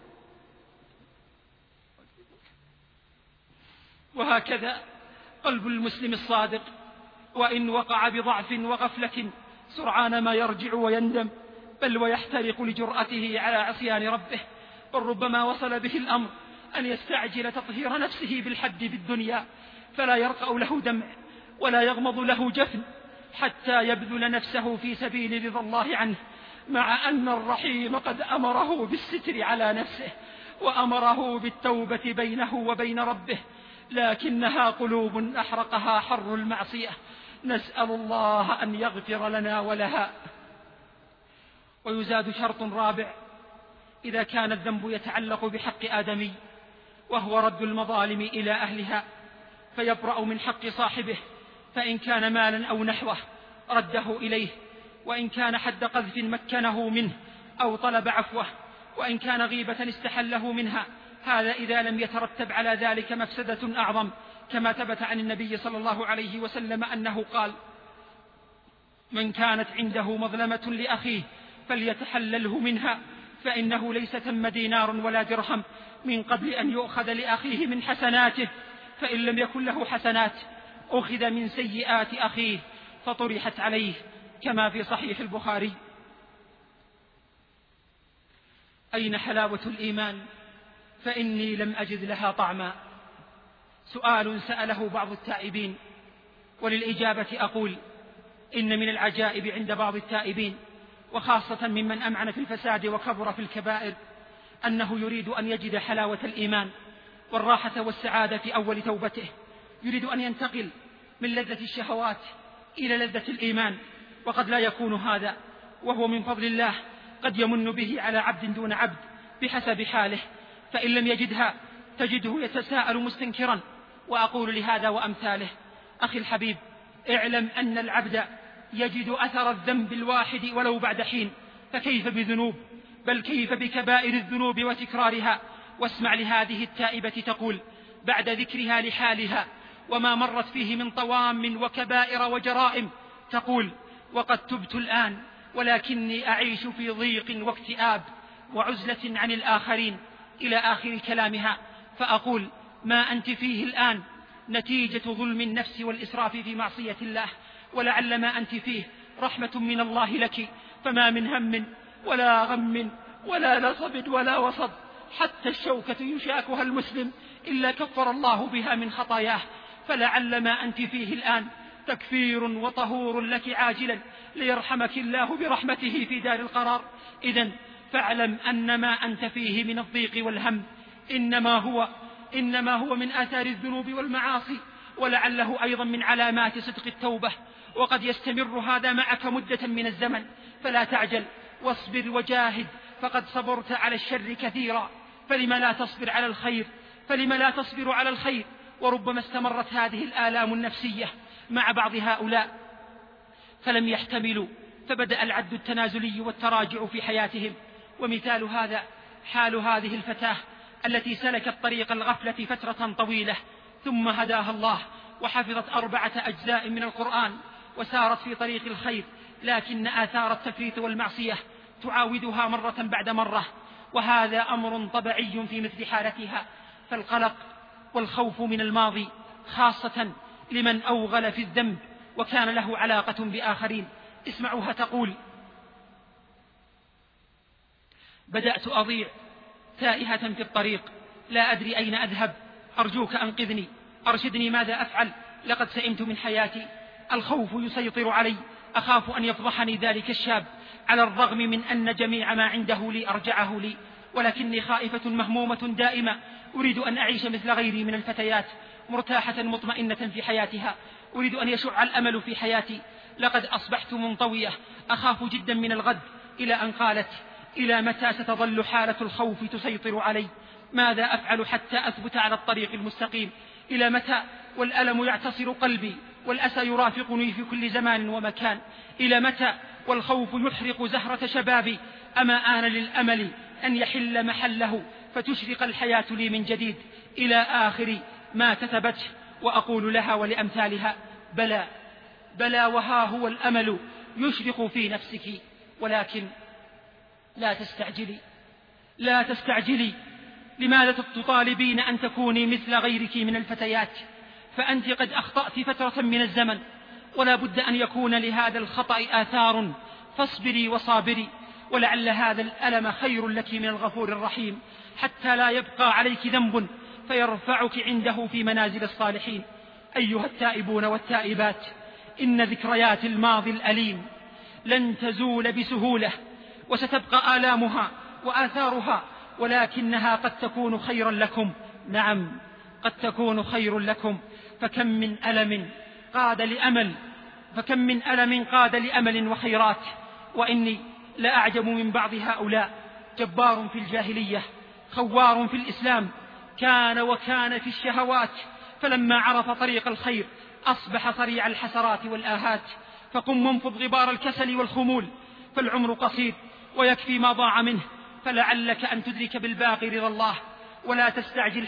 وهكذا قلب المسلم الصادق وإن وقع بضعف وغفلة سرعان ما يرجع ويندم، بل ويحترق لجرأته على عصيان ربه، بل ربما وصل به الأمر أن يستعجل تطهير نفسه بالحد بالدنيا، فلا يرقأ له دمع ولا يغمض له جفن حتى يبذل نفسه في سبيل رضا الله عنه، مع أن الرحيم قد أمره بالستر على نفسه وأمره بالتوبة بينه وبين ربه، لكنها قلوب أحرقها حر المعصية. نسأل الله أن يغفر لنا ولها. ويزاد شرط رابع إذا كان الذنب يتعلق بحق آدمي، وهو رد المظالم إلى أهلها، فيبرأ من حق صاحبه، فإن كان مالا أو نحوه رده إليه، وإن كان حد قذف مكنه منه أو طلب عفوه، وإن كان غيبة استحله منها، هذا إذا لم يترتب على ذلك مفسدة أعظم، كما ثبت عن النبي صلى الله عليه وسلم أنه قال: من كانت عنده مظلمة لأخيه فليتحلله منها، فإنه ليس ثم دينار ولا درهم من قبل أن يؤخذ لأخيه من حسناته، فإن لم يكن له حسنات أخذ من سيئات أخيه فطرحت عليه، كما في صحيح البخاري. أين حلاوة الإيمان؟ فإني لم أجد لها طعما. سؤال سأله بعض التائبين، وللإجابة أقول: إن من العجائب عند بعض التائبين وخاصة ممن أمعن في الفساد وكبر في الكبائر أنه يريد أن يجد حلاوة الإيمان والراحة والسعادة في أول توبته، يريد أن ينتقل من لذة الشهوات إلى لذة الإيمان، وقد لا يكون هذا، وهو من فضل الله قد يمن به على عبد دون عبد بحسب حاله، فإن لم يجدها تجده يتساءل مستنكرا. وأقول لهذا وأمثاله: أخي الحبيب، اعلم أن العبد يجد أثر الذنب الواحد ولو بعد حين، فكيف بذنوب، بل كيف بكبائر الذنوب وتكرارها. واسمع لهذه التائبة تقول بعد ذكرها لحالها وما مرت فيه من طوام وكبائر وجرائم، تقول: وقد تبت الآن ولكني أعيش في ضيق واكتئاب وعزلة عن الآخرين، إلى آخر كلامها. فأقول: ما أنت فيه الآن نتيجة ظلم النفس والإسراف في معصية الله، ولعل ما أنت فيه رحمة من الله لك، فما من هم ولا غم ولا نصب ولا وصب حتى الشوكة يشاكها المسلم إلا كفر الله بها من خطاياه، فلعل ما أنت فيه الآن تكفير وطهور لك عاجلا ليرحمك الله برحمته في دار القرار. إذن فاعلم أن ما أنت فيه من الضيق والهم إنما هو من آثار الذنوب والمعاصي، ولعله أيضا من علامات صدق التوبة، وقد يستمر هذا معك مدة من الزمن، فلا تعجل واصبر وجاهد، فقد صبرت على الشر كثيرا، فلما لا تصبر على الخير؟ وربما استمرت هذه الآلام النفسية مع بعض هؤلاء فلم يحتملوا، فبدأ العد التنازلي والتراجع في حياتهم. ومثال هذا حال هذه الفتاة التي سلكت طريق الغفلة فترة طويلة، ثم هداها الله وحفظت 4 أجزاء من القرآن وسارت في طريق الخير، لكن آثار التفريط والمعصية تعاودها مرة بعد مرة، وهذا أمر طبيعي في مثل حالتها. فالقلق والخوف من الماضي خاصة لمن أوغل في الذنب وكان له علاقة بآخرين. اسمعوها تقول: بدأت أضيع تائهة في الطريق، لا أدري أين أذهب، أرجوك أنقذني، أرشدني ماذا أفعل، لقد سئمت من حياتي، الخوف يسيطر علي، أخاف أن يفضحني ذلك الشاب على الرغم من أن جميع ما عنده لي أرجعه لي، ولكني خائفة مهمومة دائمة، أريد أن أعيش مثل غيري من الفتيات مرتاحة مطمئنة في حياتها، أريد أن يشع الأمل في حياتي، لقد أصبحت منطوية، أخاف جدا من الغد. إلى أن قالت: إلى متى ستظل حالة الخوف تسيطر علي؟ ماذا أفعل حتى أثبت على الطريق المستقيم؟ إلى متى والألم يعتصر قلبي والأسى يرافقني في كل زمان ومكان؟ إلى متى والخوف يحرق زهرة شبابي؟ أما آن للأمل أن يحل محله فتشرق الحياة لي من جديد؟ إلى آخر ما كتبته. وأقول لها ولأمثالها: بلى وها هو الأمل يشرق في نفسك، ولكن لا تستعجلي. لماذا تطالبين أن تكوني مثل غيرك من الفتيات؟ فأنت قد أخطأت فترة من الزمن، ولا بد أن يكون لهذا الخطأ آثار، فاصبري وصابري، ولعل هذا الألم خير لك من الغفور الرحيم، حتى لا يبقى عليك ذنب فيرفعك عنده في منازل الصالحين. أيها التائبون والتائبات، إن ذكريات الماضي الأليم لن تزول بسهولة، وستبقى آلامها وآثارها، ولكنها قد تكون خيرا لكم. نعم، قد تكون خير لكم. فكم من ألم قاد لأمل وخيرات. وإني لأعجب من بعض هؤلاء، جبار في الجاهلية، خوار في الإسلام، كان في الشهوات، فلما عرف طريق الخير أصبح صريع الحسرات والآهات. فقم وانفض غبار الكسل والخمول، فالعمر قصير ويكفي ما ضاع منه، فلعلك أن تدرك بالباقي رضا الله. ولا تستعجل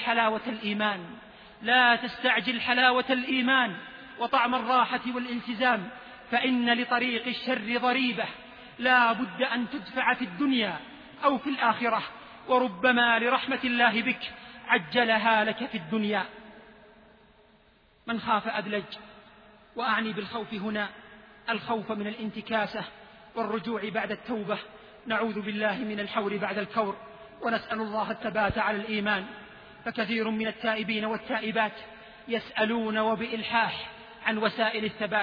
حلاوة الإيمان وطعم الراحة والالتزام، فإن لطريق الشر ضريبة لا بد أن تدفع في الدنيا أو في الآخرة، وربما لرحمة الله بك عجلها لك في الدنيا. من خاف أدلج، وأعني بالخوف هنا الخوف من الانتكاسة والرجوع بعد التوبة. نعوذ بالله من الحور بعد الكور، ونسأل الله الثبات على الإيمان. فكثير من التائبين والتائبات يسألون وبإلحاح عن وسائل الثبات،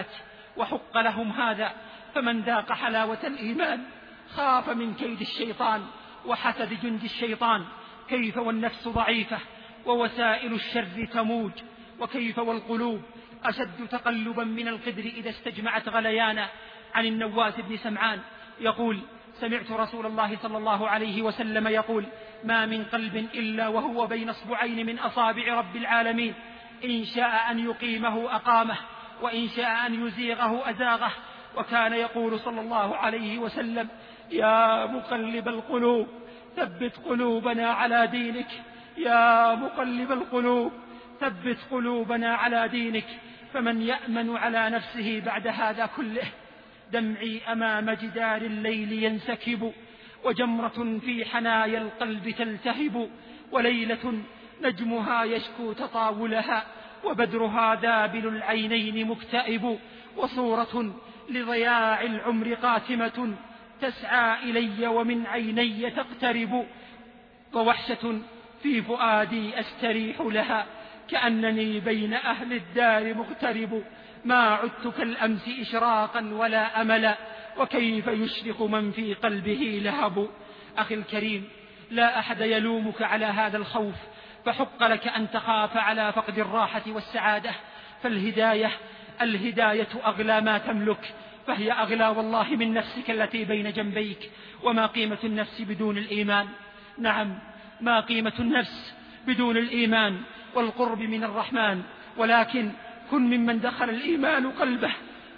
وحق لهم هذا. فمن ذاق حلاوة الإيمان خاف من كيد الشيطان وحسد جند الشيطان. كيف والنفس ضعيفة ووسائل الشر تموج، وكيف والقلوب أشد تقلبا من القدر إذا استجمعت غليانا. عن النواس بن سمعان يقول: سمعت رسول الله صلى الله عليه وسلم يقول: ما من قلب إلا وهو بين اصبعين من أصابع رب العالمين، إن شاء أن يقيمه أقامه، وإن شاء أن يزيغه أزاغه. وكان يقول صلى الله عليه وسلم: يا مقلب القلوب ثبت قلوبنا على دينك، يا مقلب القلوب ثبت قلوبنا على دينك. فمن يأمن على نفسه بعد هذا كله؟ دمعي أمام جدار الليل ينسكب، وجمرة في حنايا القلب تلتهب، وليلة نجمها يشكو تطاولها، وبدرها ذابل العينين مكتئب، وصورة لضياع العمر قاتمة تسعى إلي ومن عيني تقترب، ووحشة في فؤادي أستريح لها، كأنني بين أهل الدار مغترب. ما عدت كالأمس إشراقا ولا أملا، وكيف يشرق من في قلبه لهب. أخي الكريم، لا أحد يلومك على هذا الخوف، فحق لك أن تخاف على فقد الراحة والسعادة. الهداية أغلى ما تملك، فهي أغلى والله من نفسك التي بين جنبيك. وما قيمة النفس بدون الإيمان؟ نعم، ما قيمة النفس بدون الإيمان والقرب من الرحمن. ولكن كن ممن دخل الإيمان قلبه،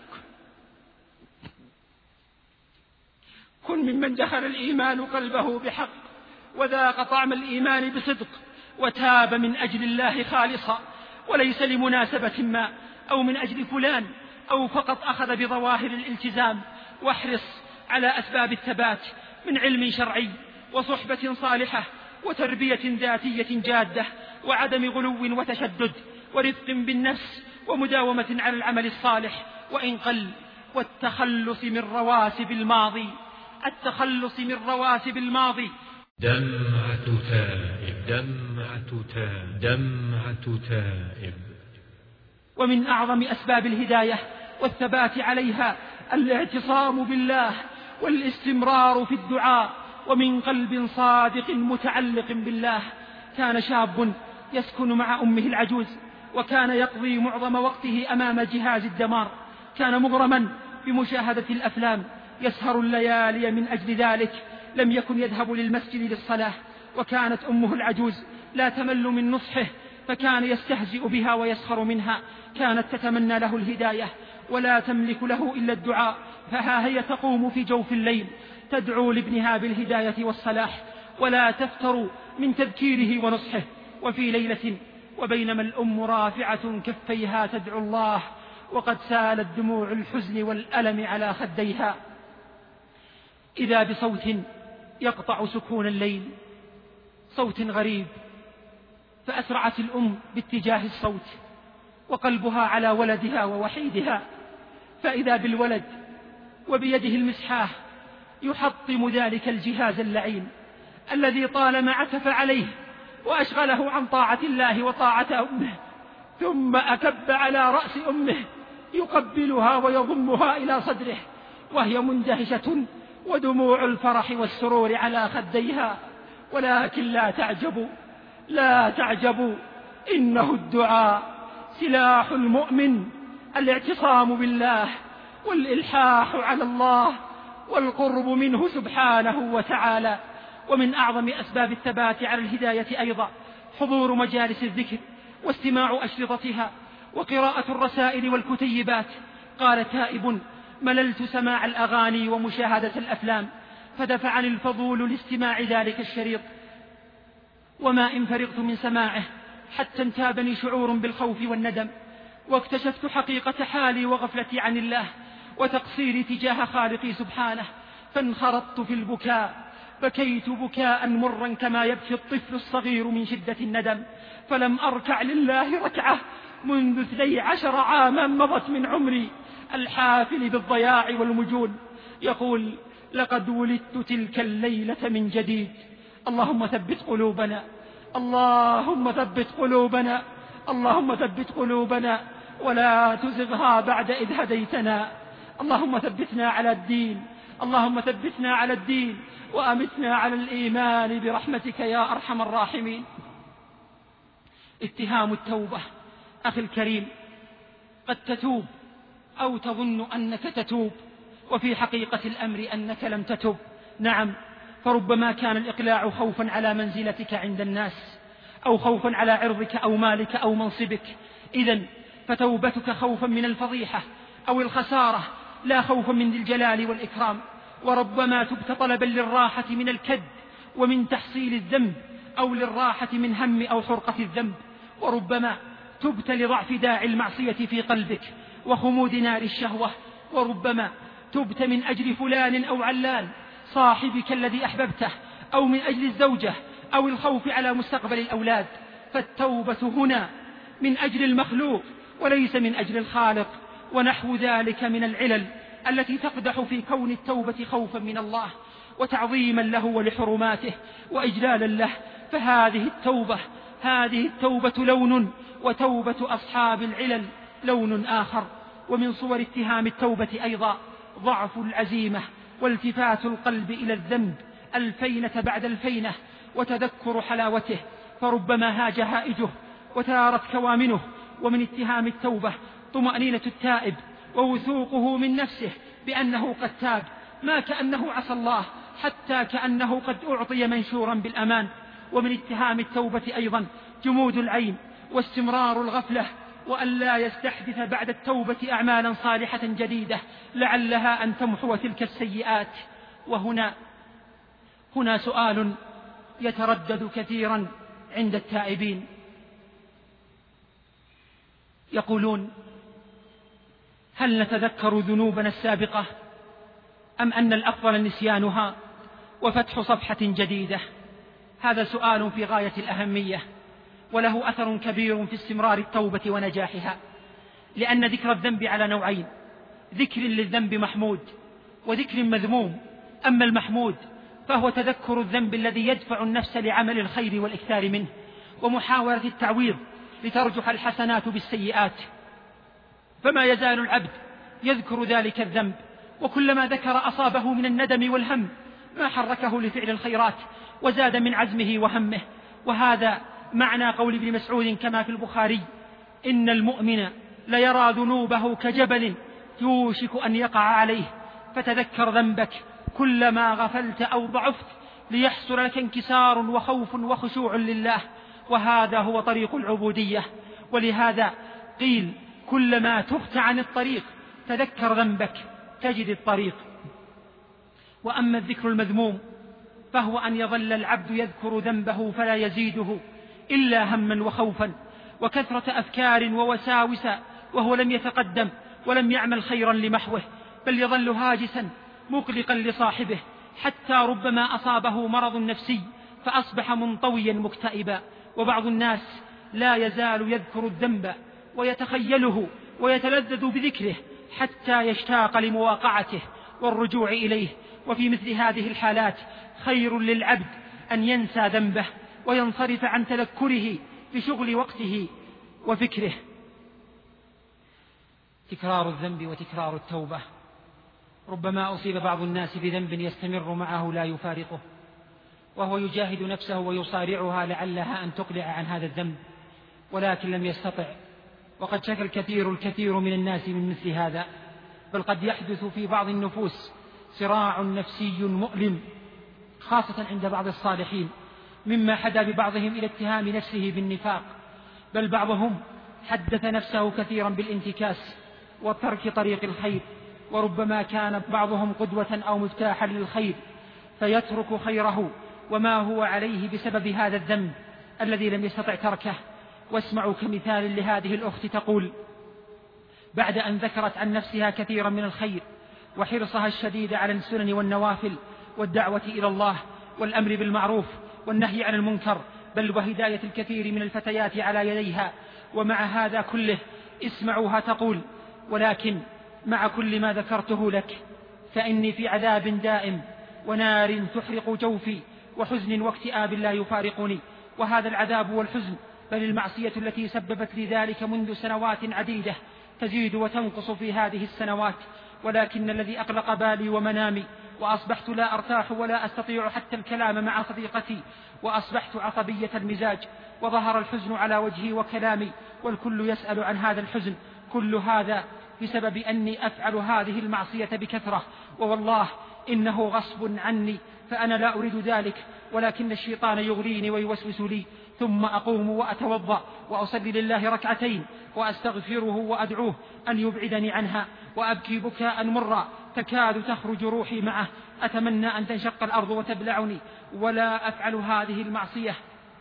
كن ممن دخل الإيمان قلبه بحق، وذاق طعم الإيمان بصدق، وتاب من أجل الله خالصا، وليس لمناسبة ما أو من أجل فلان، أو فقط أخذ بظواهر الالتزام. واحرص على أسباب الثبات من علم شرعي، وصحبة صالحة، وتربية ذاتية جادة، وعدم غلو وتشدد، ورفق بالنفس، ومداومة على العمل الصالح وإن قل، والتخلص من رواسب الماضي. التخلص من رواسب الماضي. دمعة تائب، دمعة تائب، دمعة تائب. ومن أعظم أسباب الهداية والثبات عليها الاعتصام بالله والاستمرار في الدعاء، ومن قلب صادق متعلق بالله. كان شاب يسكن مع أمه العجوز، وكان يقضي معظم وقته أمام جهاز الدمار. كان مغرما بمشاهدة الأفلام، يسهر الليالي من أجل ذلك، لم يكن يذهب للمسجد للصلاة. وكانت أمه العجوز لا تمل من نصحه، فكان يستهزئ بها ويسخر منها. كانت تتمنى له الهداية ولا تملك له إلا الدعاء، فها هي تقوم في جوف الليل تدعو لابنها بالهداية والصلاح، ولا تفتر من تذكيره ونصحه. وفي ليلة وبينما الأم رافعة كفيها تدعو الله، وقد سالت دموع الحزن والألم على خديها، إذا بصوت يقطع سكون الليل، صوت غريب. فأسرعت الأم باتجاه الصوت، وقلبها على ولدها ووحيدها، فإذا بالولد وبيده المسحاه يحطم ذلك الجهاز اللعين الذي طالما عكف عليه وأشغله عن طاعة الله وطاعة أمه. ثم أكب على رأس أمه يقبلها ويضمها إلى صدره، وهي مندهشة ودموع الفرح والسرور على خديها. ولكن لا تعجبوا، إنه الدعاء سلاح المؤمن، الاعتصام بالله والإلحاح على الله والقرب منه سبحانه وتعالى. ومن أعظم أسباب الثبات على الهداية أيضا حضور مجالس الذكر واستماع أشرطتها وقراءة الرسائل والكتيبات. قال تائب: مللت سماع الأغاني ومشاهدة الأفلام، فدفعني الفضول لاستماع ذلك الشريط، وما إن فرغت من سماعه حتى انتابني شعور بالخوف والندم، واكتشفت حقيقة حالي وغفلتي عن الله وتقصيري تجاه خالقي سبحانه، فانخرطت في البكاء، بكيت بكاء مرا كما يبكي الطفل الصغير من شدة الندم، فلم أركع لله ركعة منذ 12 عاما مضت من عمري الحافل بالضياع والمجون. يقول: لقد ولدت تلك الليلة من جديد. اللهم ثبت قلوبنا، اللهم ثبت قلوبنا، اللهم ثبت قلوبنا ولا تزغها بعد إذ هديتنا. اللهم ثبتنا على الدين، اللهم ثبتنا على الدين وأمتنا على الإيمان برحمتك يا أرحم الراحمين. اتهام التوبة. أخي الكريم، قد تتوب أو تظن أنك تتوب، وفي حقيقة الأمر أنك لم تتب. نعم، فربما كان الإقلاع خوفا على منزلتك عند الناس، أو خوفا على عرضك أو مالك أو منصبك. إذن فتوبتك خوفا من الفضيحة أو الخسارة، لا خوفا من ذي الجلال والإكرام. وربما تبت طلبا للراحة من الكد ومن تحصيل الذنب، أو للراحة من هم أو حرقة الذنب. وربما تبت لضعف داعي المعصية في قلبك وخمود نار الشهوة. وربما تبت من أجل فلان أو علان صاحبك الذي أحببته، أو من أجل الزوجة أو الخوف على مستقبل الأولاد. فالتوبة هنا من أجل المخلوق وليس من أجل الخالق، ونحو ذلك من العلل التي تقدح في كون التوبة خوفا من الله وتعظيما له ولحرماته وإجلالا له. فهذه التوبة لون، وتوبة أصحاب العلل لون آخر. ومن صور اتهام التوبة أيضا ضعف العزيمة والتفات القلب إلى الذنب الفينة بعد الفينة وتذكر حلاوته، فربما هاج هائجه وتارت كوامنه. ومن اتهام التوبة طمأنينة التائب ووثوقه من نفسه بأنه قد تاب، ما كأنه عصى الله، حتى كأنه قد أعطي منشورا بالأمان. ومن اتهام التوبة أيضا جمود العين واستمرار الغفلة، وأن لا يستحدث بعد التوبة أعمالا صالحة جديدة لعلها أن تمحو تلك السيئات. وهنا سؤال يتردد كثيرا عند التائبين، يقولون: هل نتذكر ذنوبنا السابقة، أم أن الأفضل نسيانها وفتح صفحة جديدة؟ هذا سؤال في غاية الأهمية، وله أثر كبير في استمرار التوبة ونجاحها، لأن ذكر الذنب على نوعين: ذكر للذنب محمود وذكر مذموم. أما المحمود فهو تذكر الذنب الذي يدفع النفس لعمل الخير والإكثار منه ومحاولة التعويض لترجح الحسنات بالسيئات. فما يزال العبد يذكر ذلك الذنب، وكلما ذكر أصابه من الندم والهم ما حركه لفعل الخيرات وزاد من عزمه وهمه. وهذا معنى قول ابن مسعود كما في البخاري: إن المؤمن ليرى ذنوبه كجبل يوشك أن يقع عليه، فتذكر ذنبك كلما غفلت أو ضعفت ليحصل لك انكسار وخوف وخشوع لله. وهذا هو طريق العبودية. ولهذا قيل: كلما تهت عن الطريق تذكر ذنبك تجد الطريق. وأما الذكر المذموم فهو أن يظل العبد يذكر ذنبه فلا يزيده إلا هما وخوفا وكثرة أفكار ووساوس، وهو لم يتقدم ولم يعمل خيرا لمحوه، بل يظل هاجسا مقلقا لصاحبه، حتى ربما أصابه مرض نفسي فأصبح منطويا مكتئبا. وبعض الناس لا يزال يذكر الذنب ويتخيله ويتلذذ بذكره حتى يشتاق لمواقعته والرجوع إليه. وفي مثل هذه الحالات خير للعبد أن ينسى ذنبه وينصرف عن تذكره بشغل وقته وفكره. تكرار الذنب وتكرار التوبة. ربما أصيب بعض الناس بذنب يستمر معه لا يفارقه، وهو يجاهد نفسه ويصارعها لعلها أن تقلع عن هذا الذنب، ولكن لم يستطع. وقد شكى الكثير من الناس من مثل هذا، بل قد يحدث في بعض النفوس صراع نفسي مؤلم، خاصة عند بعض الصالحين، مما حدا ببعضهم إلى اتهام نفسه بالنفاق، بل بعضهم حدث نفسه كثيرا بالانتكاس وترك طريق الخير. وربما كان بعضهم قدوة أو مفتاحا للخير فيترك خيره وما هو عليه بسبب هذا الذنب الذي لم يستطع تركه. واسمعوا كمثال لهذه الأخت تقول: بعد أن ذكرت عن نفسها كثيرا من الخير وحرصها الشديد على السنن والنوافل والدعوة إلى الله والأمر بالمعروف والنهي عن المنكر، بل وهداية الكثير من الفتيات على يديها، ومع هذا كله اسمعوها تقول: ولكن مع كل ما ذكرته لك فإني في عذاب دائم ونار تحرق جوفي وحزن واكتئاب لا يفارقني، وهذا العذاب والحزن بل المعصية التي سببت لي ذلك منذ سنوات عديدة تزيد وتنقص في هذه السنوات، ولكن الذي أقلق بالي ومنامي وأصبحت لا أرتاح ولا أستطيع حتى الكلام مع صديقتي، وأصبحت عصبية المزاج، وظهر الحزن على وجهي وكلامي، والكل يسأل عن هذا الحزن. كل هذا بسبب أني أفعل هذه المعصية بكثرة، ووالله إنه غصب عني، فأنا لا أريد ذلك، ولكن الشيطان يغريني ويوسوس لي. ثم أقوم وأتوضأ وأصلي لله ركعتين وأستغفره وأدعوه أن يبعدني عنها، وأبكي بكاء مرا تكاد تخرج روحي معه، أتمنى أن تنشق الأرض وتبلعني، ولا أفعل هذه المعصية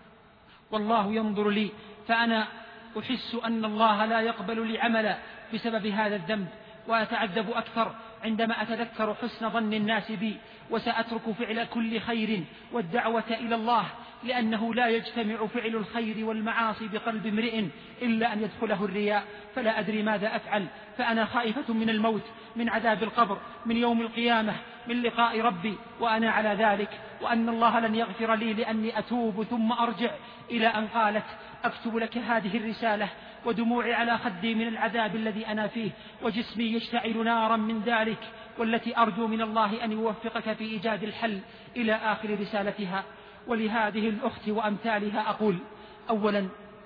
والله ينظر لي، فأنا أحس أن الله لا يقبل لي عملا بسبب هذا الذنب، وأتعذب أكثر عندما أتذكر حسن ظن الناس بي، وسأترك فعل كل خير والدعوة إلى الله، لأنه لا يجتمع فعل الخير والمعاصي بقلب امرئ إلا أن يدخله الرياء، فلا أدري ماذا أفعل. فأنا خائفة من الموت، من عذاب القبر، من يوم القيامة، من لقاء ربي وأنا على ذلك، وأن الله لن يغفر لي لأني أتوب ثم أرجع، إلى أن قالت: أكتب لك هذه الرسالة ودموعي على خدي من العذاب الذي أنا فيه، وجسمي يشتعل نارا من ذلك، والتي أرجو من الله أن يوفقك في إيجاد الحل، إلى آخر رسالتها. ولهذه الأخت وأمثالها أقول: أولا،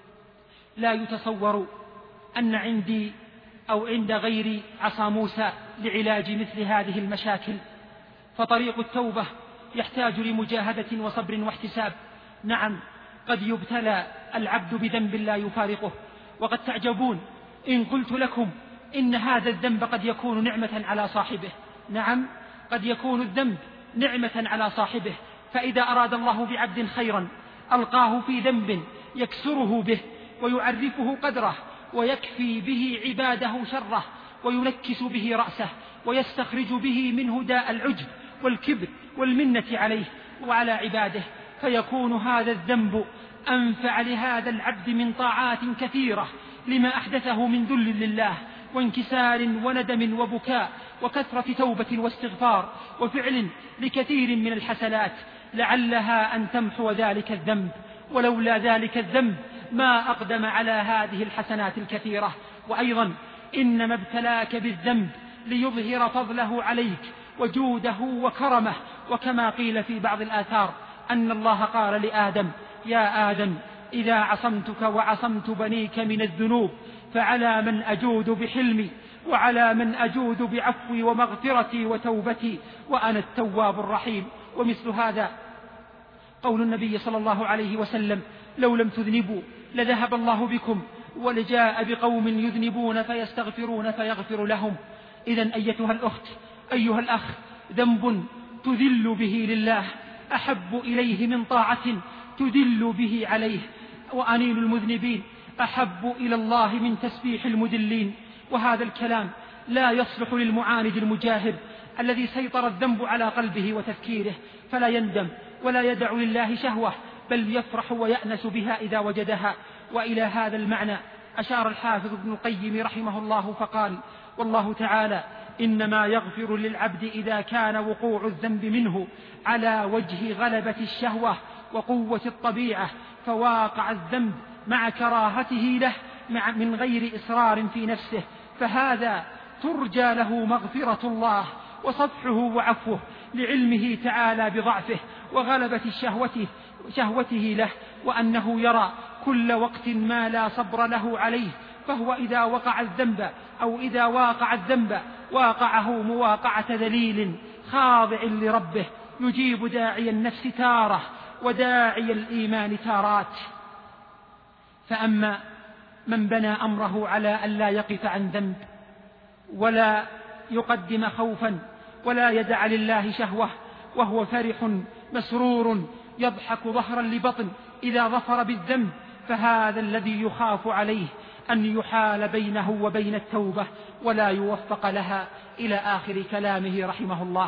لا يتصور أن عندي أو عند غيري عصا موسى لعلاج مثل هذه المشاكل، فطريق التوبة يحتاج لمجاهدة وصبر واحتساب. نعم، قد يبتلى العبد بذنب لا يفارقه، وقد تعجبون إن قلت لكم إن هذا الذنب قد يكون نعمة على صاحبه. نعم، قد يكون الذنب نعمة على صاحبه، فإذا أراد الله بعبد خيرا ألقاه في ذنب يكسره به ويعرفه قدره، ويكفي به عباده شره، وينكس به رأسه، ويستخرج به منه داء العجب والكبر والمنة عليه وعلى عباده، فيكون هذا الذنب أنفع لهذا العبد من طاعات كثيرة، لما أحدثه من ذل لله وانكسار وندم وبكاء وكثرة توبة واستغفار وفعل لكثير من الحسنات، لعلها أن تمحو ذلك الذنب، ولولا ذلك الذنب ما أقدم على هذه الحسنات الكثيرة. وأيضا إنما ابتلاك بالذنب ليظهر فضله عليك وجوده وكرمه، وكما قيل في بعض الآثار أن الله قال لآدم: يا آدم، إذا عصمتك وعصمت بنيك من الذنوب فعلى من أجود بحلمي، وعلى من أجود بعفوي ومغفرتي وتوبتي، وأنا التواب الرحيم. ومثل هذا قول النبي صلى الله عليه وسلم: لو لم تذنبوا لذهب الله بكم، ولجاء بقوم يذنبون فيستغفرون فيغفر لهم. إذن أيتها الأخت، أيها الأخ، ذنب تذل به لله أحب إليه من طاعة تذل به عليه، وأنين المذنبين أحب إلى الله من تسبيح المدلين. وهذا الكلام لا يصلح للمعاند المجاهر الذي سيطر الذنب على قلبه وتفكيره، فلا يندم ولا يدع لله شهوة، بل يفرح ويأنس بها إذا وجدها. وإلى هذا المعنى أشار الحافظ ابن القيم رحمه الله فقال: والله تعالى إنما يغفر للعبد إذا كان وقوع الذنب منه على وجه غلبة الشهوة وقوة الطبيعة، فواقع الذنب مع كراهته له من غير إصرار في نفسه، فهذا ترجى له مغفرة الله وصفحه وعفوه، لعلمه تعالى بضعفه وغلبة شهوته له، وأنه يرى كل وقت ما لا صبر له عليه، فهو إذا وقع الذنب أو إذا واقع الذنب واقعه مواقعة ذليل خاضع لربه، يجيب داعي النفس تارة وداعي الإيمان تارات. فأما من بنى أمره على أن لا يقف عن ذنب ولا يقدم خوفا ولا يدع لله شهوة، وهو فرح مسرور يضحك ظهرا لبطن إذا ظفر بالذنب، فهذا الذي يخاف عليه أن يحال بينه وبين التوبة ولا يوفق لها، إلى آخر كلامه رحمه الله.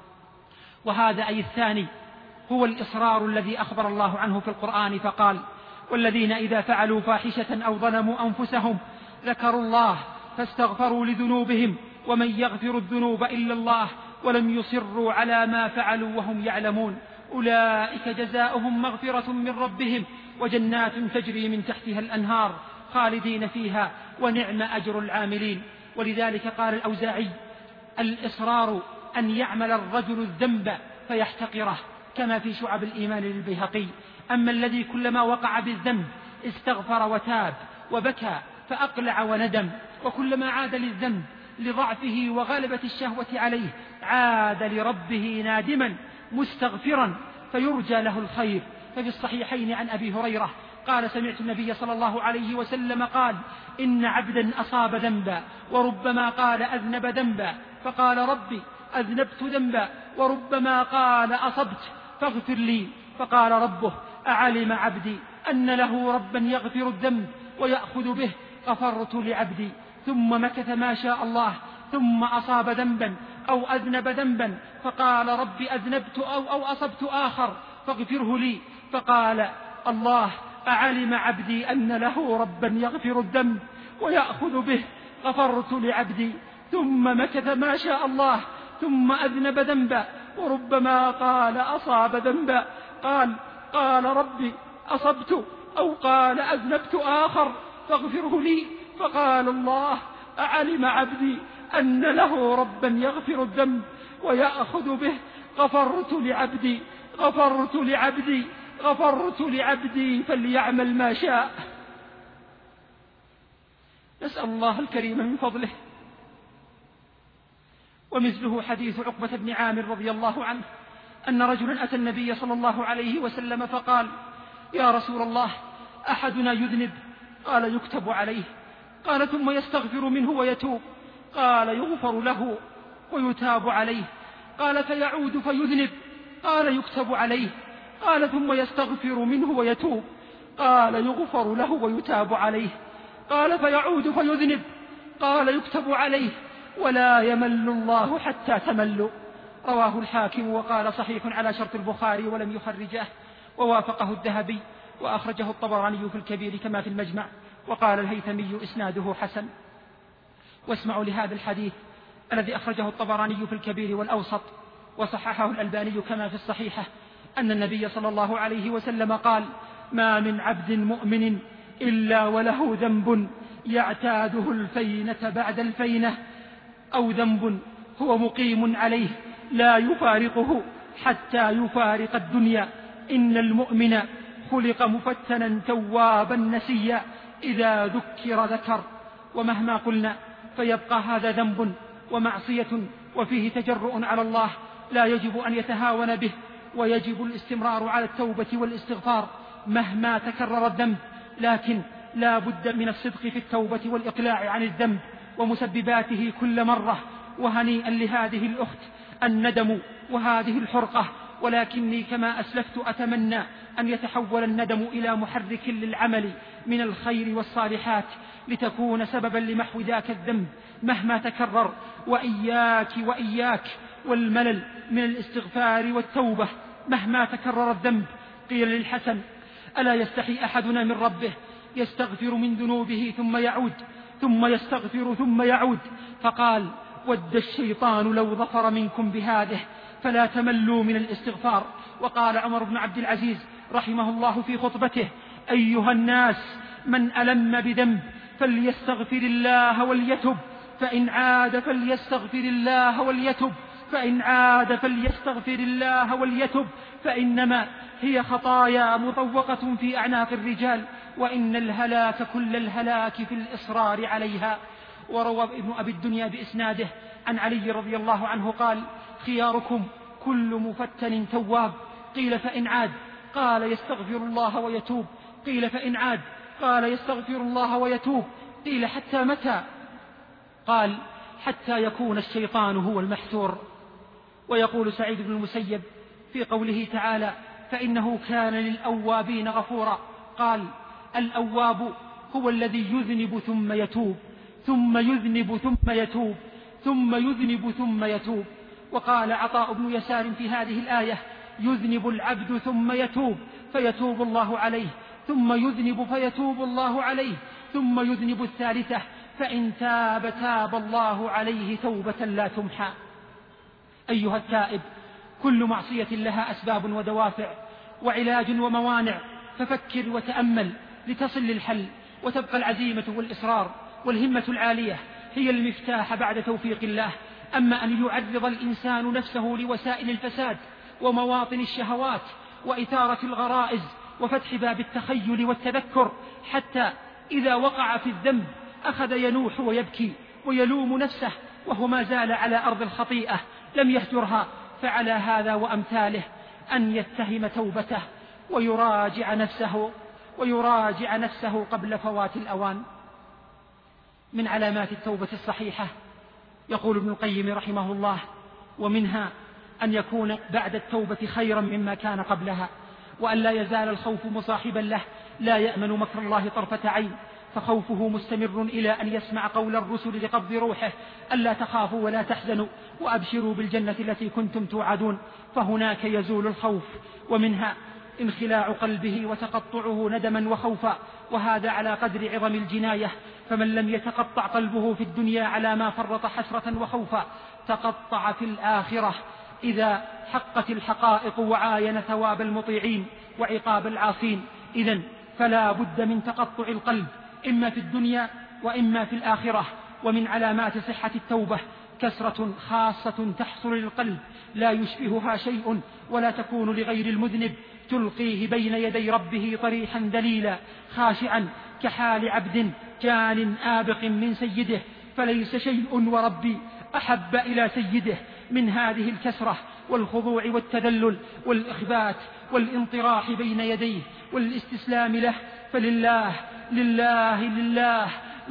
وهذا أي الثاني هو الإصرار الذي أخبر الله عنه في القرآن فقال: والذين إذا فعلوا فاحشة أو ظلموا أنفسهم ذكروا الله فاستغفروا لذنوبهم ومن يغفر الذنوب إلا الله ولم يصروا على ما فعلوا وهم يعلمون. أولئك جزاؤهم مغفرة من ربهم وجنات تجري من تحتها الأنهار خالدين فيها ونعم أجر العاملين. ولذلك قال الأوزاعي: الإصرار أن يعمل الرجل الذنب فيحتقره، كما في شعب الإيمان للبيهقي. أما الذي كلما وقع بالذنب استغفر وتاب وبكى فأقلع وندم، وكلما عاد للذنب لضعفه وغلبة الشهوة عليه عاد لربه نادما مستغفرا فيرجى له الخير. ففي الصحيحين عن أبي هريرة قال: سمعت النبي صلى الله عليه وسلم قال: إن عبدا أصاب ذنبا وربما قال أذنب ذنبا فقال: ربي أذنبت ذنبا، وربما قال أصبت فاغفر لي، فقال ربه: أعلم عبدي أن له ربا يغفر الذنب ويأخذ به، غفرت لعبدي. ثم مكث ما شاء الله ثم أصاب ذنبا أو أذنب ذنبا فقال: ربي أذنبت أو أصبت آخر فاغفره لي، فقال الله: أعلم عبدي أن له ربا يغفر الذنب ويأخذ به، غفرت لعبدي. ثم مكث ما شاء الله ثم أذنب ذنبا وربما قال أصاب ذنبا قال ربي أصبت أو قال أذنبت آخر فاغفره لي، فقال الله: أعلم عبدي أن له ربا يغفر الذنب ويأخذ به، غفرت لعبدي غفرت لعبدي غفرت لعبدي فليعمل ما شاء. نسأل الله الكريم من فضله. ومثله حديث عقبة بن عامر رضي الله عنه أن رجلا أتى النبي صلى الله عليه وسلم فقال: يا رسول الله، أحدنا يذنب، قال: يكتب عليه. قال: ثم يستغفر منه ويتوب، قال: يغفر له ويتاب عليه. قال: فيعود فيذنب، قال: يكتب عليه. قال: ثم يستغفر منه ويتوب، قال: يغفر له ويتاب عليه. قال: فيعود فيذنب، قال: يكتب عليه، ولا يمل الله حتى تملوا. رواه الحاكم وقال: صحيح على شرط البخاري ولم يخرجه، ووافقه الذهبي، وأخرجه الطبراني في الكبير كما في المجمع، وقال الهيثمي: إسناده حسن. واسمعوا لهذا الحديث الذي أخرجه الطبراني في الكبير والأوسط، وصححه الألباني كما في الصحيحة، أن النبي صلى الله عليه وسلم قال: ما من عبد مؤمن إلا وله ذنب يعتاده الفينة بعد الفينة، أو ذنب هو مقيم عليه لا يفارقه حتى يفارق الدنيا. إن المؤمن خلق مفتنا توابا نسيا، إذا ذكر. ومهما قلنا فيبقى هذا ذنب ومعصية وفيه تجرؤ على الله لا يجب أن يتهاون به، ويجب الاستمرار على التوبة والاستغفار مهما تكرر الذنب، لكن لا بد من الصدق في التوبة والإقلاع عن الذنب ومسبباته كل مرة. وهنيئا لهذه الأخت الندم وهذه الحرقة، ولكني كما أسلفت أتمنى أن يتحول الندم إلى محرك للعمل من الخير والصالحات، لتكون سببا لمحو ذاك الذنب مهما تكرر. وإياك والملل من الاستغفار والتوبة مهما تكرر الذنب. قيل للحسن: ألا يستحي أحدنا من ربه يستغفر من ذنوبه ثم يعود، ثم يستغفر ثم يعود؟ فقال: ود الشيطان لو ظفر منكم بهذه فلا تملوا من الاستغفار. وقال عمر بن عبد العزيز رحمه الله في خطبته: أيها الناس، من ألم بذنب فليستغفر الله وليتب، فإن عاد فليستغفر الله وليتب، فإن عاد فليستغفر الله وليتب، فإنما هي خطايا مطوقة في أعناق الرجال، وإن الهلاك كل الهلاك في الإصرار عليها. وروى ابن أبي الدنيا بإسناده عن علي رضي الله عنه قال: خياركم كل مفتن تواب. قيل: فإن عاد؟ قال: يستغفر الله ويتوب. قيل: فإن عاد؟ قال: يستغفر الله ويتوب. قيل: حتى متى؟ قال: حتى يكون الشيطان هو المحسور. ويقول سعيد بن المسيب في قوله تعالى: فإنه كان للأوابين غفورا، قال: الأواب هو الذي يذنب ثم يتوب، ثم يذنب ثم يتوب، ثم يذنب ثم يتوب. وقال عطاء بن يسار في هذه الآية: يذنب العبد ثم يتوب فيتوب الله عليه، ثم يذنب فيتوب الله عليه، ثم يذنب الثالثة، فإن تاب تاب الله عليه توبة لا تمحى. أيها التائب، كل معصية لها أسباب ودوافع وعلاج وموانع، ففكر وتأمل لتصل للحل، وتبقى العزيمة والإصرار والهمة العالية هي المفتاح بعد توفيق الله. أما أن يعرض الإنسان نفسه لوسائل الفساد ومواطن الشهوات وإثارة الغرائز وفتح باب التخيل والتذكر، حتى إذا وقع في الذنب أخذ ينوح ويبكي ويلوم نفسه وهو ما زال على أرض الخطيئة لم يهجرها، فعلى هذا وأمثاله أن يتهم توبته ويراجع نفسه قبل فوات الأوان. من علامات التوبة الصحيحة يقول ابن القيم رحمه الله: ومنها أن يكون بعد التوبة خيرا مما كان قبلها، وأن لا يزال الخوف مصاحبا له، لا يأمن مكر الله طرفة عين، فخوفه مستمر إلى أن يسمع قول الرسل لقبض روحه: ألا تخافوا ولا تحزنوا وأبشروا بالجنة التي كنتم توعدون، فهناك يزول الخوف. ومنها انخلاع قلبه وتقطعه ندما وخوفا، وهذا على قدر عظم الجناية، فمن لم يتقطع قلبه في الدنيا على ما فرط حسرة وخوفا تقطع في الآخرة إذا حقت الحقائق وعاين ثواب المطيعين وعقاب العاصين. إذن فلا بد من تقطع القلب إما في الدنيا وإما في الآخرة. ومن علامات صحة التوبة كسرة خاصة تحصل للقلب لا يشبهها شيء ولا تكون لغير المذنب، تلقيه بين يدي ربه طريحا ذليلا خاشعا كحال عبد جان آبق من سيده، فليس شيء وربي أحب إلى سيده من هذه الكسرة والخضوع والتذلل والإخبات والانطراح بين يديه والاستسلام له. فلله لله لله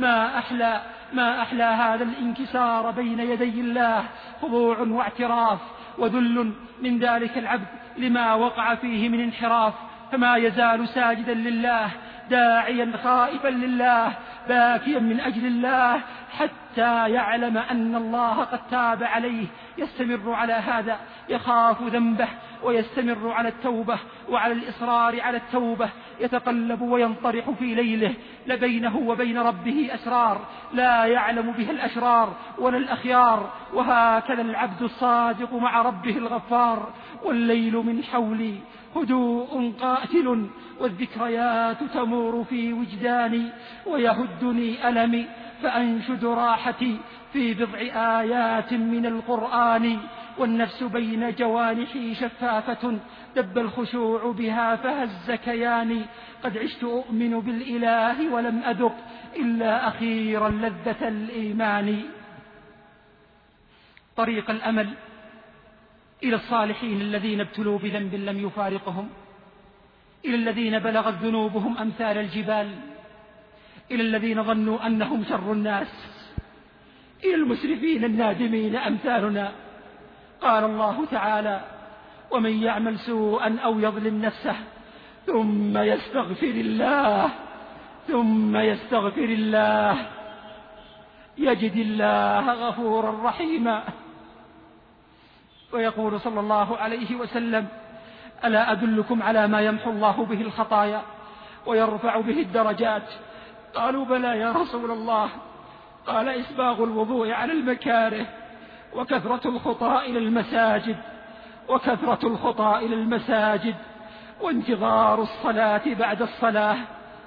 ما أحلى هذا الانكسار بين يدي الله، خضوع واعتراف وذل من ذلك العبد لما وقع فيه من انحراف، فما يزال ساجدا لله داعيا خائفا لله باكيا من أجل الله حتى يعلم أن الله قد تاب عليه. يستمر على هذا، يخاف ذنبه ويستمر على التوبة وعلى الإصرار على التوبة، يتقلب وينطرح في ليله لبينه وبين ربه أسرار لا يعلم بها الأشرار ولا الأخيار. وهكذا العبد الصادق مع ربه الغفار. والليل من حولي هدوء قاتل والذكريات تمور في وجداني، ويهدني ألمي فأنشد راحتي في بضع آيات من القرآن، والنفس بين جوانحي شفافة دب الخشوع بها فهز كياني، قد عشت أؤمن بالإله ولم أذق إلا أخيرا لذة الإيمان. طريق الأمل إلى الصالحين الذين ابتلوا بذنب لم يفارقهم، إلى الذين بلغت ذنوبهم أمثال الجبال، إلى الذين ظنوا أنهم شر الناس، إلى المسرفين النادمين أمثالنا. قال الله تعالى: ومن يعمل سوءا أو يظلم نفسه ثم يستغفر الله يجد الله غفورا رحيما. ويقول صلى الله عليه وسلم: ألا أدلكم على ما يمحو الله به الخطايا ويرفع به الدرجات؟ قالوا: بلى يا رسول الله. قال: إسباغ الوضوء على المكاره وكثرة الخطى إلى المساجد وانتظار الصلاة بعد الصلاة،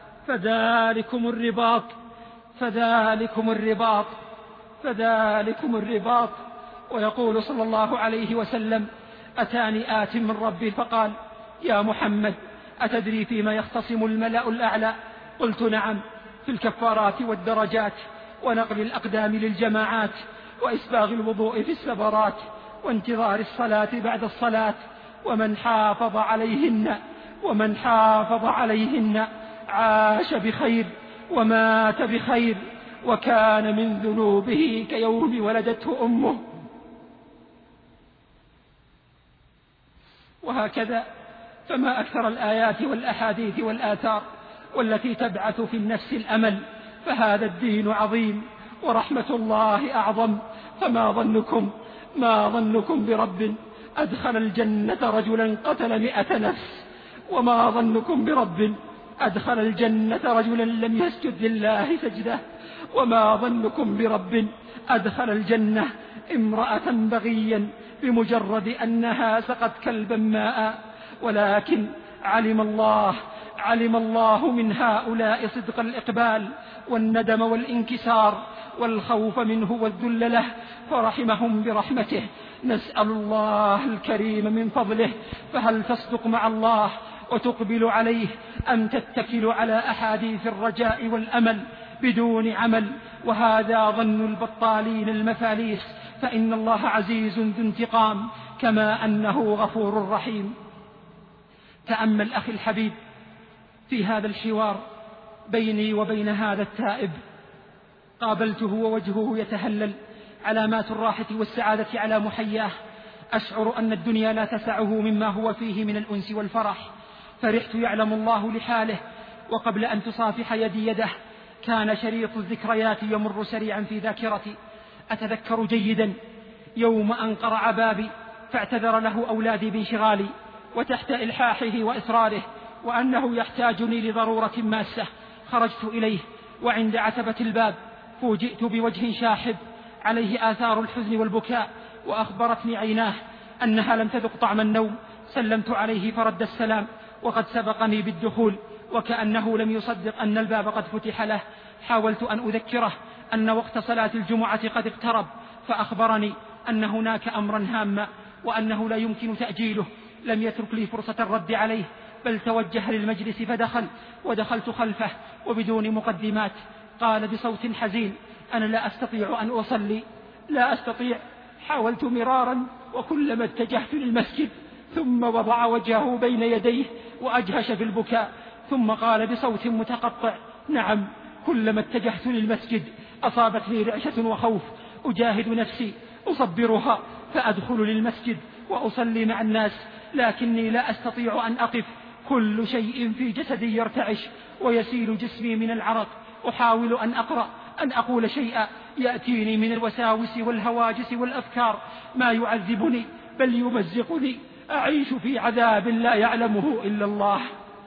فذلكم الرباط. ويقول صلى الله عليه وسلم: أتاني آت من ربي فقال: يا محمد أتدري فيما يختصم الملأ الأعلى؟ قلت: نعم، في الكفارات والدرجات ونقل الأقدام للجماعات وإسباغ الوضوء في السفرات وانتظار الصلاة بعد الصلاة. ومن حافظ عليهن عاش بخير ومات بخير وكان من ذنوبه كيوم ولدته أمه. وهكذا فما أكثر الآيات والأحاديث والآثار والتي تبعث في النفس الأمل، فهذا الدين عظيم ورحمة الله أعظم. فما ظنكم برب أدخل الجنة رجلا قتل 100 نفس، وما ظنكم برب أدخل الجنة رجلا لم يسجد لله سجدة، وما ظنكم برب أدخل الجنة امرأة بغيا بمجرد أنها سقت كلبا ماء، ولكن علم الله من هؤلاء صدق الإقبال والندم والانكسار والخوف منه والذل له، فرحمهم برحمته. نسأل الله الكريم من فضله، فهل تصدق مع الله وتقبل عليه أم تتكل على أحاديث الرجاء والأمل بدون عمل؟ وهذا ظن البطالين المفاليس، فإن الله عزيز ذو انتقام كما أنه غفور رحيم. تأمل أخي الحبيب في هذا الحوار بيني وبين هذا التائب. قابلته ووجهه يتهلل، علامات الراحة والسعادة على محياه. أشعر أن الدنيا لا تسعه مما هو فيه من الأنس والفرح. فرحت يعلم الله لحاله، وقبل أن تصافح يدي يده كان شريط الذكريات يمر سريعا في ذاكرتي. أتذكر جيدا يوم أن قرع بابي فاعتذر له أولادي بانشغالي وتحت إلحاحه وإصراره، وأنه يحتاجني لضرورة ماسة. خرجت إليه، وعند عتبة الباب فوجئت بوجه شاحب عليه آثار الحزن والبكاء، وأخبرتني عيناه أنها لم تذق طعم النوم. سلمت عليه فرد السلام وقد سبقني بالدخول، وكأنه لم يصدق أن الباب قد فتح له. حاولت أن أذكره أن وقت صلاة الجمعة قد اقترب، فأخبرني أن هناك أمرا هاما وأنه لا يمكن تأجيله. لم يترك لي فرصة الرد عليه، بل توجه للمجلس فدخل، ودخلت خلفه وبدون مقدمات. قال بصوت حزين: أنا لا أستطيع أن أصلي، لا أستطيع. حاولت مرارا وكلما اتجهت للمسجد، ثم وضع وجهه بين يديه وأجهش في البكاء، ثم قال بصوت متقطع: نعم، كلما اتجهت للمسجد أصابتني رعشة وخوف، أجاهد نفسي أصبرها فأدخل للمسجد وأصلي مع الناس، لكني لا أستطيع أن أقف. كل شيء في جسدي يرتعش ويسيل جسمي من العرق. أحاول أن أقرأ، أن أقول شيئا، يأتيني من الوساوس والهواجس والأفكار ما يعذبني بل يمزقني. أعيش في عذاب لا يعلمه إلا الله.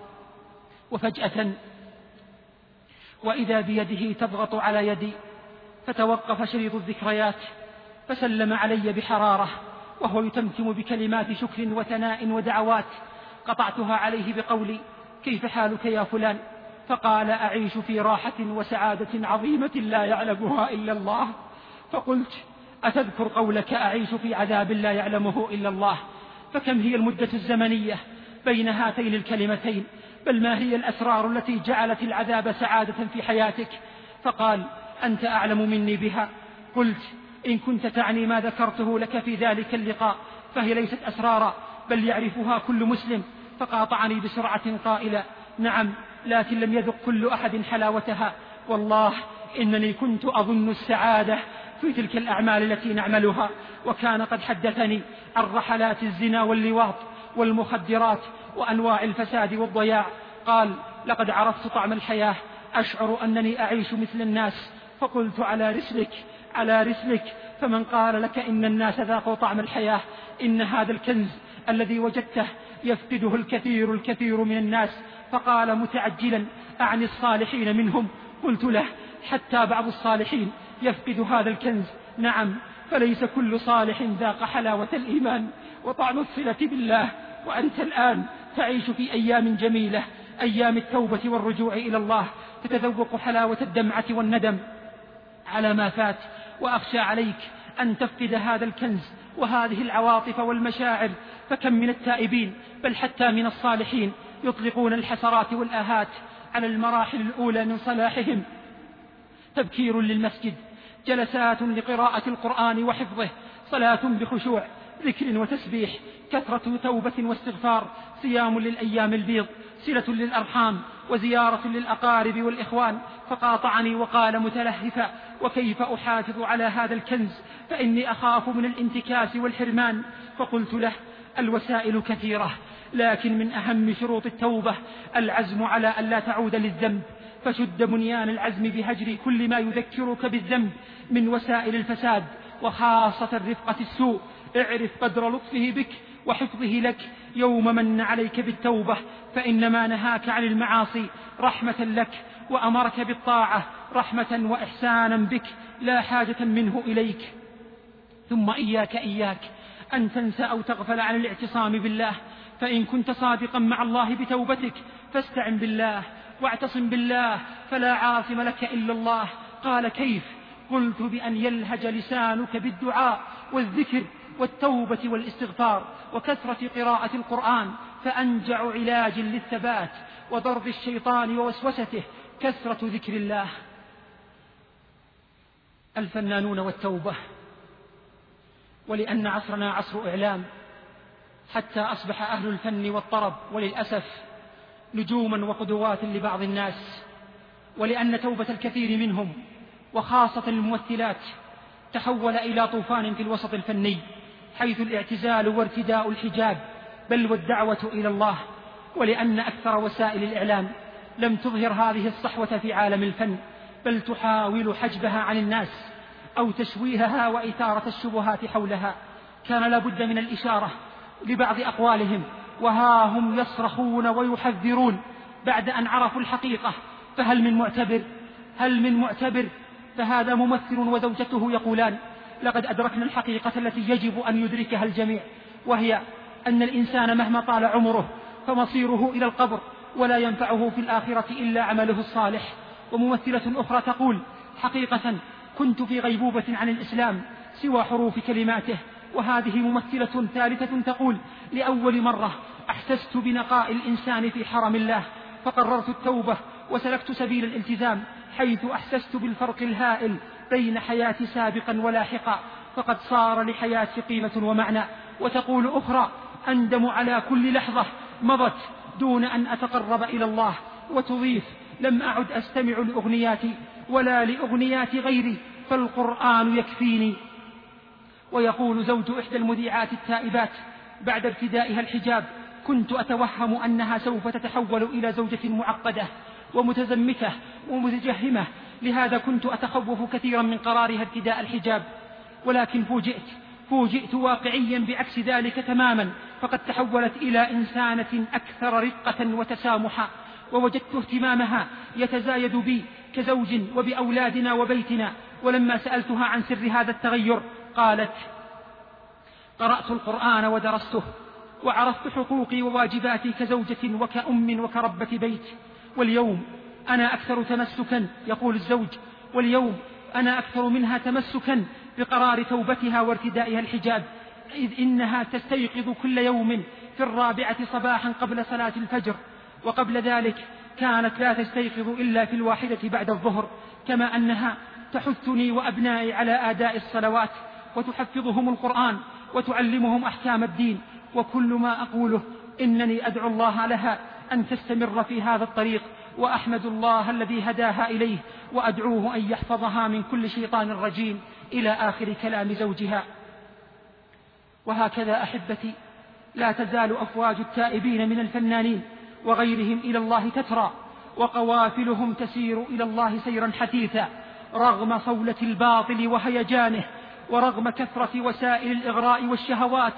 وفجأة وإذا بيده تضغط على يدي، فتوقف شريط الذكريات فسلم علي بحرارة وهو يتمتم بكلمات شكر وثناء ودعوات. قطعتها عليه بقولي: كيف حالك يا فلان؟ فقال: أعيش في راحة وسعادة عظيمة لا يعلمها إلا الله. فقلت: أتذكر قولك أعيش في عذاب لا يعلمه إلا الله؟ فكم هي المدة الزمنية بين هاتين الكلمتين؟ بل ما هي الأسرار التي جعلت العذاب سعادة في حياتك؟ فقال: أنت أعلم مني بها. قلت: إن كنت تعني ما ذكرته لك في ذلك اللقاء فهي ليست أسرارا، بل يعرفها كل مسلم. فقاطعني بسرعة قائلا: نعم، لكن لم يذق كل أحد حلاوتها. والله إنني كنت أظن السعادة في تلك الأعمال التي نعملها، وكان قد حدثني عن رحلات الزنا واللواط والمخدرات وأنواع الفساد والضياع. قال: لقد عرفت طعم الحياة، أشعر أنني أعيش مثل الناس. فقلت: على رسلك، على رسلك، فمن قال لك إن الناس ذاقوا طعم الحياة؟ إن هذا الكنز الذي وجدته يفقده الكثير من الناس. فقال متعجلا: أعني الصالحين منهم؟ قلت له: حتى بعض الصالحين يفقد هذا الكنز. نعم، فليس كل صالح ذاق حلاوة الإيمان وطعم الصلة بالله. وأنت الآن تعيش في أيام جميلة، أيام التوبة والرجوع إلى الله، تتذوق حلاوة الدمعة والندم على ما فات. وأخشى عليك أن تفقد هذا الكنز وهذه العواطف والمشاعر. فكم من التائبين بل حتى من الصالحين يطلقون الحسرات والآهات على المراحل الأولى من صلاحهم: تبكير للمسجد، جلسات لقراءة القرآن وحفظه، صلاة بخشوع، ذكر وتسبيح، كثرة توبة واستغفار، صيام للأيام البيض، صلة للأرحام، وزيارة للأقارب والإخوان. فقاطعني وقال متلهفا: وكيف أحافظ على هذا الكنز؟ فإني أخاف من الانتكاس والحرمان. فقلت له: الوسائل كثيرة، لكن من أهم شروط التوبة العزم على أن لا تعود للذنب. فشد بنيان العزم بهجر كل ما يذكرك بالذنب من وسائل الفساد، وخاصة رفقة السوء. اعرف قدر لطفه بك وحفظه لك يوم من عليك بالتوبة، فإنما نهاك عن المعاصي رحمة لك، وأمرك بالطاعة رحمة وإحسانا بك، لا حاجة منه إليك. ثم إياك أن تنسى أو تغفل عن الاعتصام بالله، فإن كنت صادقا مع الله بتوبتك فاستعن بالله واعتصم بالله، فلا عاصم لك إلا الله. قال: كيف؟ قلت: بأن يلهج لسانك بالدعاء والذكر والتوبة والاستغفار وكثرة قراءة القرآن، فأنجع علاج للثبات وضرب الشيطان ووسوسته كثرة ذكر الله. الفنانون والتوبة. ولأن عصرنا عصر إعلام، حتى أصبح أهل الفن والطرب وللأسف نجوما وقدوات لبعض الناس، ولأن توبة الكثير منهم وخاصة الممثلات تحول إلى طوفان في الوسط الفني، حيث الاعتزال وارتداء الحجاب بل والدعوة إلى الله. ولأن أكثر وسائل الإعلام لم تظهر هذه الصحوة في عالم الفن، بل تحاول حجبها عن الناس أو تشويهها وإثارة الشبهات حولها، كان لابد من الإشارة لبعض أقوالهم، وها هم يصرخون ويحذرون بعد أن عرفوا الحقيقة. فهل من معتبر؟ هل من معتبر؟ فهذا ممثل وزوجته يقولان: لقد أدركنا الحقيقة التي يجب أن يدركها الجميع، وهي أن الإنسان مهما طال عمره فمصيره إلى القبر، ولا ينفعه في الآخرة إلا عمله الصالح. وممثلة أخرى تقول: حقيقة كنت في غيبوبة عن الإسلام سوى حروف كلماته. وهذه ممثلة ثالثة تقول: لأول مرة أحسست بنقاء الإنسان في حرم الله، فقررت التوبة وسلكت سبيل الالتزام، حيث أحسست بالفرق الهائل بين حياتي سابقا ولاحقا، فقد صار لحياتي قيمة ومعنى. وتقول أخرى: أندم على كل لحظة مضت دون أن أتقرب إلى الله. وتضيف: لم أعد أستمع لأغنياتي ولا لأغنيات غيري، فالقرآن يكفيني. ويقول زوج إحدى المذيعات التائبات بعد ابتدائها الحجاب: كنت أتوهم أنها سوف تتحول إلى زوجة معقدة ومتزمتة ومتجهمة، لهذا كنت أتخوف كثيرا من قرارها ارتداء الحجاب، ولكن فوجئت واقعيا بعكس ذلك تماما، فقد تحولت إلى إنسانة أكثر رقة وتسامحا، ووجدت اهتمامها يتزايد بي كزوج وبأولادنا وبيتنا. ولما سألتها عن سر هذا التغير قالت: قرأت القرآن ودرسته، وعرفت حقوقي وواجباتي كزوجة وكأم وكربة بيت، واليوم أنا أكثر تمسكا. يقول الزوج: واليوم أنا أكثر منها تمسكا بقرار توبتها وارتدائها الحجاب، إذ إنها تستيقظ كل يوم في 4 صباحا قبل صلاة الفجر، وقبل ذلك كانت لا تستيقظ إلا في 1 بعد الظهر. كما أنها تحثني وأبنائي على آداء الصلوات، وتحفظهم القرآن، وتعلمهم أحكام الدين. وكل ما أقوله إنني أدعو الله لها أن تستمر في هذا الطريق، وأحمد الله الذي هداها إليه، وأدعوه أن يحفظها من كل شيطان رجيم، إلى آخر كلام زوجها. وهكذا أحبتي لا تزال أفواج التائبين من الفنانين وغيرهم إلى الله تترى، وقوافلهم تسير إلى الله سيرا حثيثا، رغم صولة الباطل وهيجانه، ورغم كثرة وسائل الإغراء والشهوات.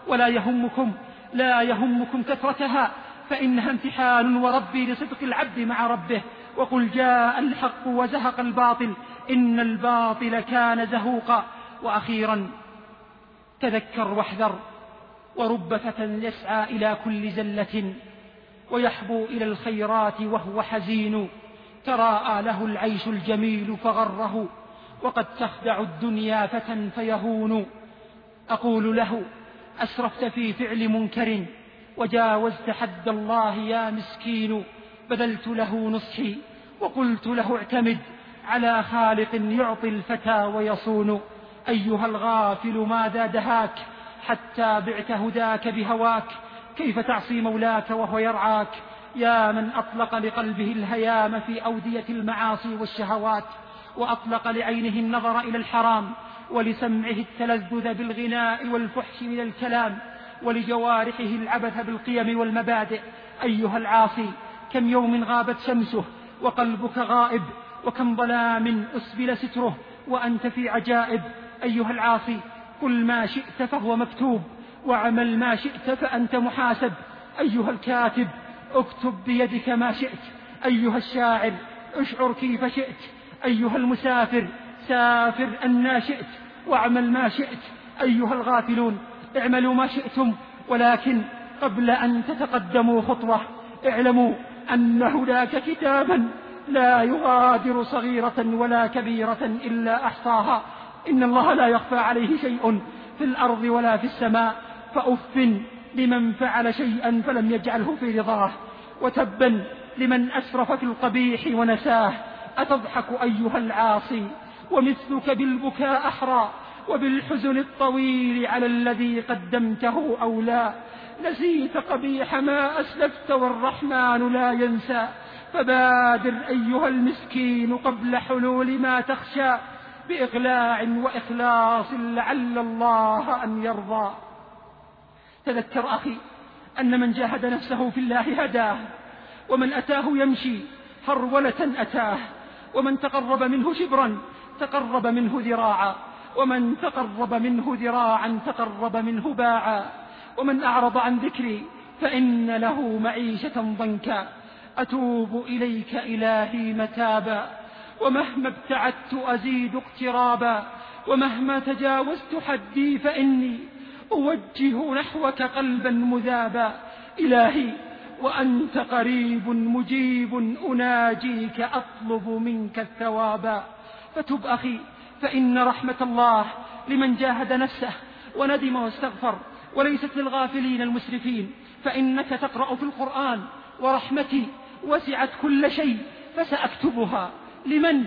لا يهمكم كثرتها، فإنها امتحان وربي لصدق العبد مع ربه. وقل جاء الحق وزهق الباطل إن الباطل كان زهوقا. وأخيرا تذكر واحذر، ورب فتى يسعى إلى كل زلة ويحبو إلى الخيرات وهو حزين، تراءى له العيش الجميل فغره، وقد تخدع الدنيا فتى فيهون. أقول له: أسرفت في فعل منكر وجاوزت حد الله يا مسكين. بذلت له نصحي وقلت له: اعتمد على خالق يعطي الفتى ويصون. أيها الغافل ماذا دهاك حتى بعت هداك بهواك؟ كيف تعصي مولاك وهو يرعاك؟ يا من أطلق لقلبه الهيام في أودية المعاصي والشهوات، وأطلق لعينه النظر إلى الحرام، ولسمعه التلذذ بالغناء والفحش من الكلام، ولجوارحه العبث بالقيم والمبادئ. أيها العاصي، كم يوم غابت شمسه وقلبك غائب، وكم ظلام أسبل ستره وأنت في عجائب. أيها العاصي، قل ما شئت فهو مكتوب، واعمل ما شئت فأنت محاسب. أيها الكاتب، اكتب بيدك ما شئت. أيها الشاعر، اشعر كيف شئت. أيها المسافر، سافر أن شئت واعمل ما شئت. أيها الغافلون، اعملوا ما شئتم، ولكن قبل أن تتقدموا خطوة اعلموا أن هناك كتابا لا يغادر صغيرة ولا كبيرة إلا أحصاها. إن الله لا يخفى عليه شيء في الأرض ولا في السماء، فأف لمن فعل شيئا فلم يجعله في رضاه، وتبا لمن أسرف في القبيح ونساه. أتضحك أيها العاصي ومثلك بالبكاء أحرى، وبالحزن الطويل على الذي قدمته أولى. نسيت قبيح ما أسلفت والرحمن لا ينسى، فبادر أيها المسكين قبل حلول ما تخشى، بإقلاع وإخلاص لعل الله أن يرضى. تذكر أخي أن من جاهد نفسه في الله هداه، ومن أتاه يمشي هرولة أتاه، ومن تقرب منه شبرا تقرب منه ذراعا، ومن تقرب منه ذراعا تقرب منه باعا. ومن أعرض عن ذكري فإن له معيشة ضنكا، أتوب إليك إلهي متابا، ومهما ابتعدت أزيد اقترابا، ومهما تجاوزت حدي فإني أوجه نحوك قلبا مذابا. إلهي وأنت قريب مجيب أناجيك أطلب منك الثوابا. فتب أخي، فإن رحمة الله لمن جاهد نفسه وندم واستغفر، وليست للغافلين المسرفين. فإنك تقرأ في القرآن ورحمتي وسعت كل شيء فسأكتبها لمن؟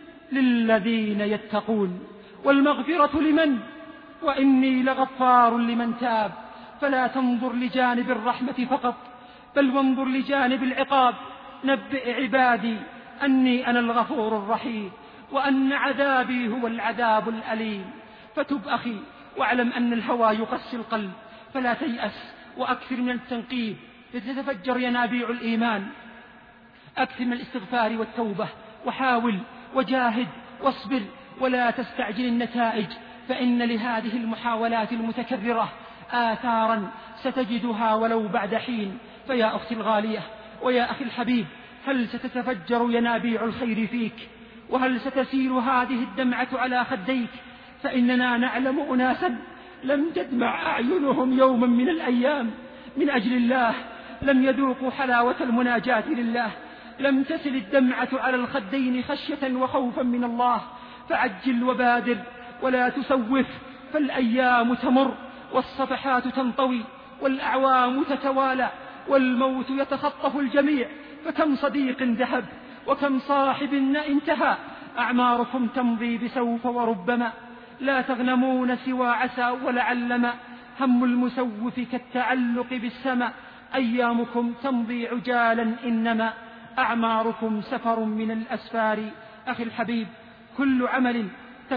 للذين يتقون، والمغفرة لمن؟ وإني لغفار لمن تاب. فلا تنظر لجانب الرحمة فقط، بل وانظر لجانب العقاب. نبئ عبادي أني أنا الغفور الرحيم، وأن عذابي هو العذاب الأليم. فتب أخي، واعلم أن الهوى يقسي القلب، فلا تيأس، وأكثر من التنقيب لتتفجر ينابيع الإيمان. أكثر من الاستغفار والتوبة، وحاول وجاهد واصبر، ولا تستعجل النتائج، فإن لهذه المحاولات المتكررة آثارا ستجدها ولو بعد حين. فيا أختي الغالية ويا أخي الحبيب، هل ستتفجر ينابيع الخير فيك؟ وهل ستسيل هذه الدمعة على خديك؟ فإننا نعلم أناسا لم تدمع أعينهم يوما من الأيام من أجل الله، لم يذوقوا حلاوة المناجاة لله، لم تسل الدمعة على الخدين خشية وخوفا من الله. فعجل وبادر ولا تسوف، فالأيام تمر والصفحات تنطوي والأعوام تتوالى والموت يتخطف الجميع. فكم صديق ذهب وكم صاحب انتهى، أعماركم تمضي بسوف وربما، لا تغنمون سوى عسى ولعلما، هم المسوف كالتعلق بالسماء، أيامكم تمضي عجالا إنما أعماركم سفر من الأسفار. أخي الحبيب، كل عمل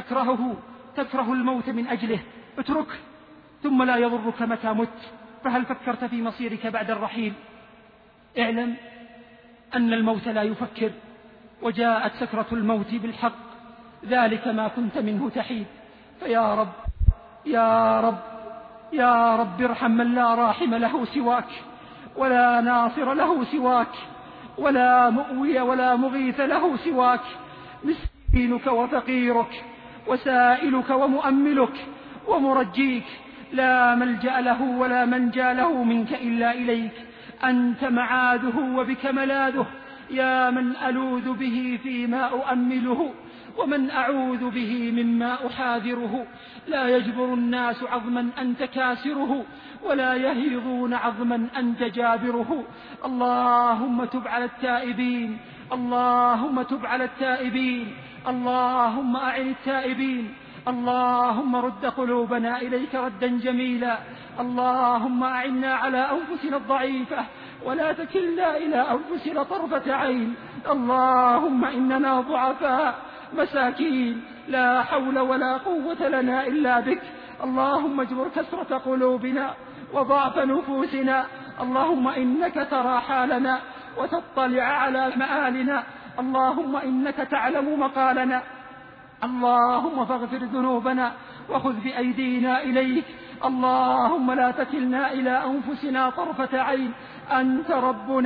تكره الموت من أجله اتركه، ثم لا يضرك متى مت. فهل فكرت في مصيرك بعد الرحيل؟ اعلم أن الموت لا يفكر، وجاءت سكرة الموت بالحق، ذلك ما كنت منه تحيد. فيا رب يا رب يا رب ارحم من لا راحم له سواك، ولا ناصر له سواك، ولا مؤوي ولا مغيث له سواك. مسكينك وفقيرك وسائلك ومؤملك ومرجيك، لا ملجأ له ولا منجا له منك إلا إليك. أنت معاذه وبك ملاذه، يا من ألوذ به فيما أؤمله، ومن أعوذ به مما أحاذره. لا يجبر الناس عظما أنت كاسره، ولا يهيضون عظما أنت جابره. اللهم تب على التائبين، اللهم تب على التائبين، اللهم أعن التائبين، اللهم رد قلوبنا إليك ردا جميلا. اللهم أعنا على أنفسنا الضعيفة، ولا تكلنا إلى أنفسنا طرفة عين. اللهم إننا ضعفاء مساكين، لا حول ولا قوة لنا إلا بك. اللهم اجبر كسرة قلوبنا وضعف نفوسنا. اللهم إنك ترى حالنا وتطلع على مآلنا. اللهم إنك تعلم مقالنا. اللهم فاغفر ذنوبنا وخذ بأيدينا إليك. اللهم لا تكلنا إلى أنفسنا طرفة عين. أنت ربنا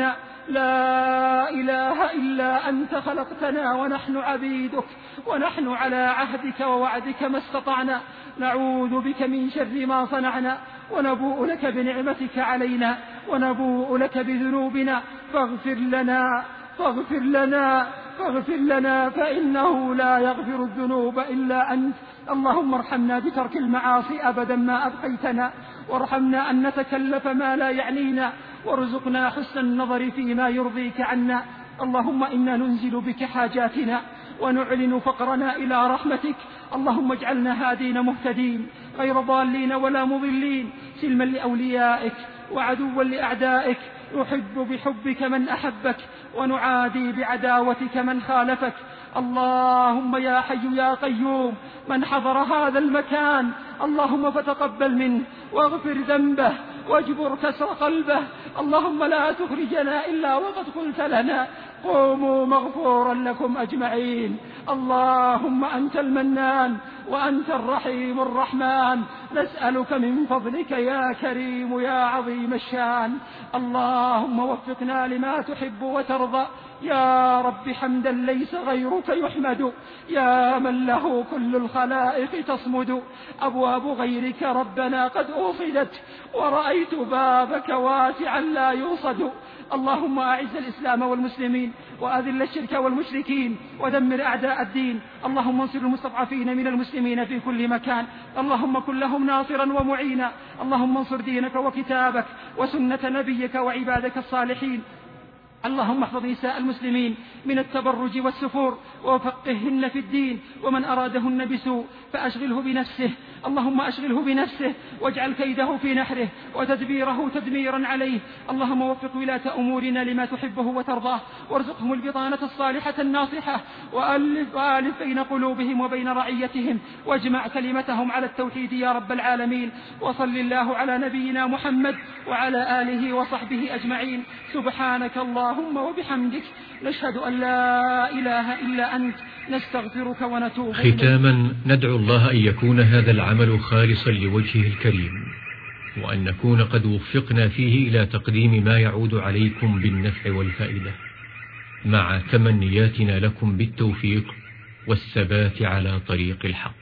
لا إله إلا أنت خلقتنا ونحن عبيدك، ونحن على عهدك ووعدك ما استطعنا، نعوذ بك من شر ما صنعنا، ونبوء لك بنعمتك علينا، ونبوء لك بذنوبنا، فاغفر لنا فاغفر لنا فاغفر لنا فإنه لا يغفر الذنوب إلا أنت. اللهم ارحمنا بترك المعاصي أبدا ما أبقيتنا، وارحمنا أن نتكلف ما لا يعنينا، وارزقنا حسن النظر فيما يرضيك عنا. اللهم إنا ننزل بك حاجاتنا ونعلن فقرنا إلى رحمتك. اللهم اجعلنا هادين مهتدين غير ضالين ولا مضلين، سلما لأوليائك وعدوا لأعدائك، نحب بحبك من أحبك ونعادي بعداوتك من خالفك. اللهم يا حي يا قيوم، من حضر هذا المكان اللهم فتقبل منه واغفر ذنبه واجبر كسر قلبه. اللهم لا تخرجنا إلا وقد قلت لنا قوموا مغفورا لكم أجمعين. اللهم أنت المنان وأنت الرحيم الرحمن، نسألك من فضلك يا كريم يا عظيم الشان. اللهم وفقنا لما تحب وترضى يا رب، حمدا ليس غيرك يحمد، يا من له كل الخلائق تصمد. أبواب غيرك ربنا قد أوصدت، ورأيت بابك واسعا لا يوصد. اللهم أعز الإسلام والمسلمين، وأذل الشرك والمشركين، ودمر أعداء الدين. اللهم انصر المستضعفين من المسلمين في كل مكان، اللهم كن لهم ناصرا ومعينا. اللهم انصر دينك وكتابك وسنة نبيك وعبادك الصالحين. اللهم احفظ نساء المسلمين من التبرج والسفور، وفقهن في الدين، ومن أرادهن بسوء فأشغله بنفسه. اللهم أشغله بنفسه واجعل كيده في نحره وتدبيره تدميرا عليه. اللهم وفق ولاة أمورنا لما تحبه وترضاه، وارزقهم البطانة الصالحة الناصحة، وألف بين قلوبهم وبين رعيتهم، واجمع كلمتهم على التوحيد يا رب العالمين. وصل الله على نبينا محمد وعلى آله وصحبه أجمعين. سبحانك اللهم وبحمدك، نشهد أن لا إله إلا أنت، نستغفرك ونتوب إليك. ختاما ندعو الله أن يكون هذا العمل خالصا لوجهه الكريم، وأن نكون قد وفقنا فيه إلى تقديم ما يعود عليكم بالنفع والفائدة، مع تمنياتنا لكم بالتوفيق والثبات على طريق الحق.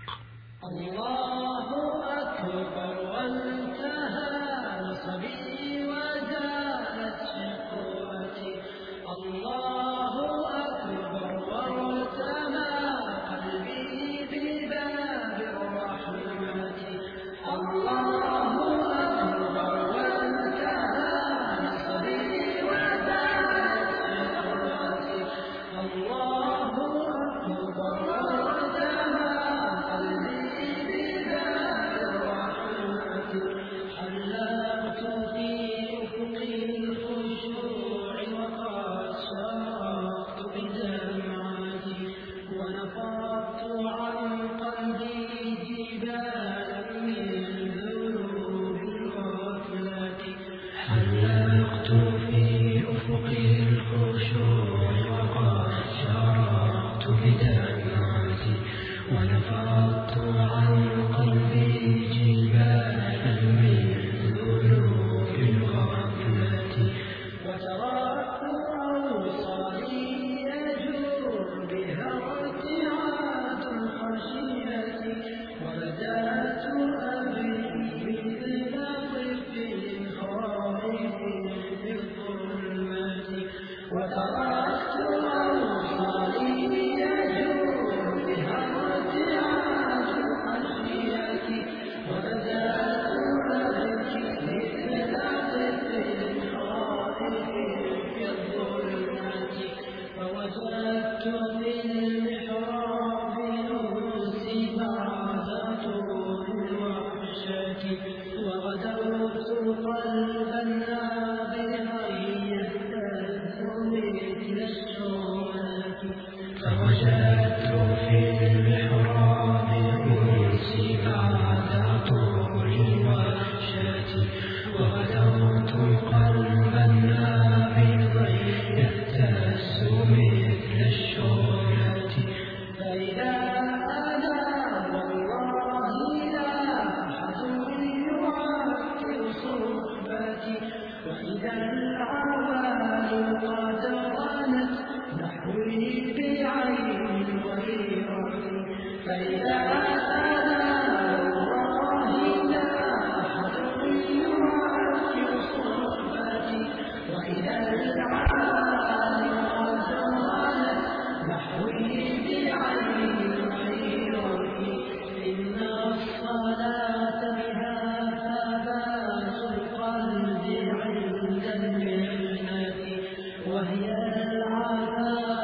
وإذا العوالي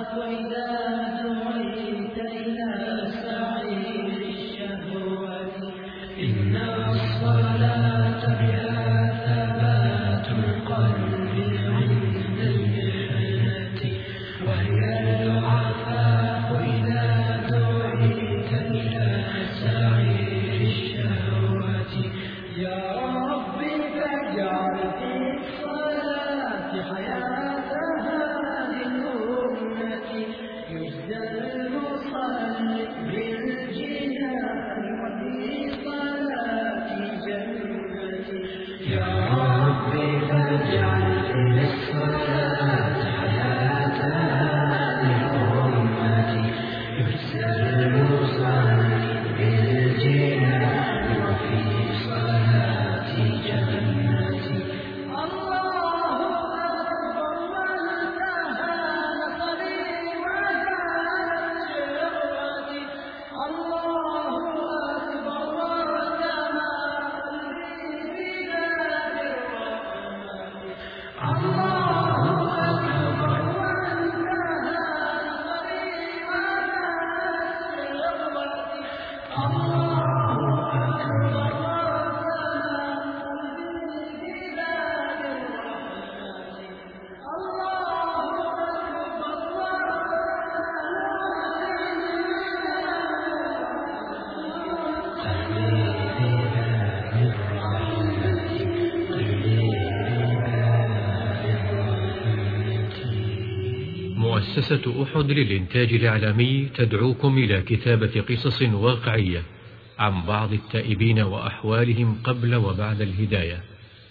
مؤسسة أحد للإنتاج الإعلامي تدعوكم إلى كتابة قصص واقعية عن بعض التائبين وأحوالهم قبل وبعد الهداية،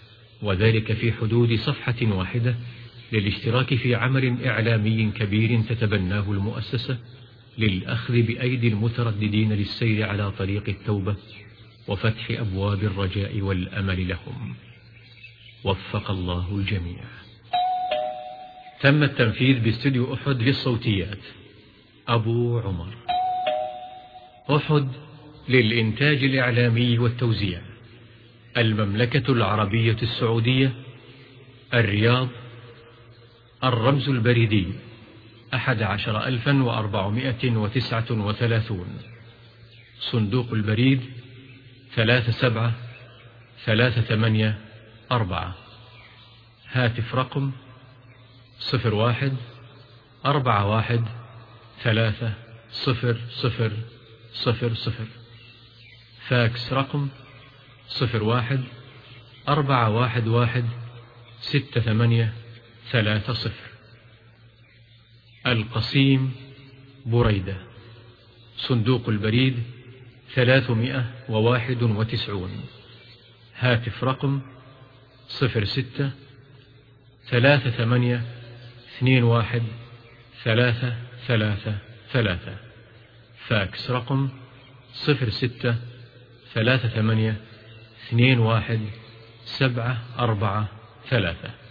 وذلك في حدود صفحة واحدة للاشتراك في عمل إعلامي كبير تتبناه المؤسسة للأخذ بأيدي المترددين للسير على طريق التوبة وفتح أبواب الرجاء والأمل لهم. وفق الله الجميع. تم التنفيذ باستوديو أحد للصوتيات أبو عمر. أحد للإنتاج الإعلامي والتوزيع، المملكة العربية السعودية، الرياض، الرمز البريدي 11439، صندوق البريد 37384، هاتف رقم 0141300000، فاكس رقم 0141116830. القصيم بريدة، صندوق البريد 391، هاتف رقم 0638213333، فاكس رقم 0638211743.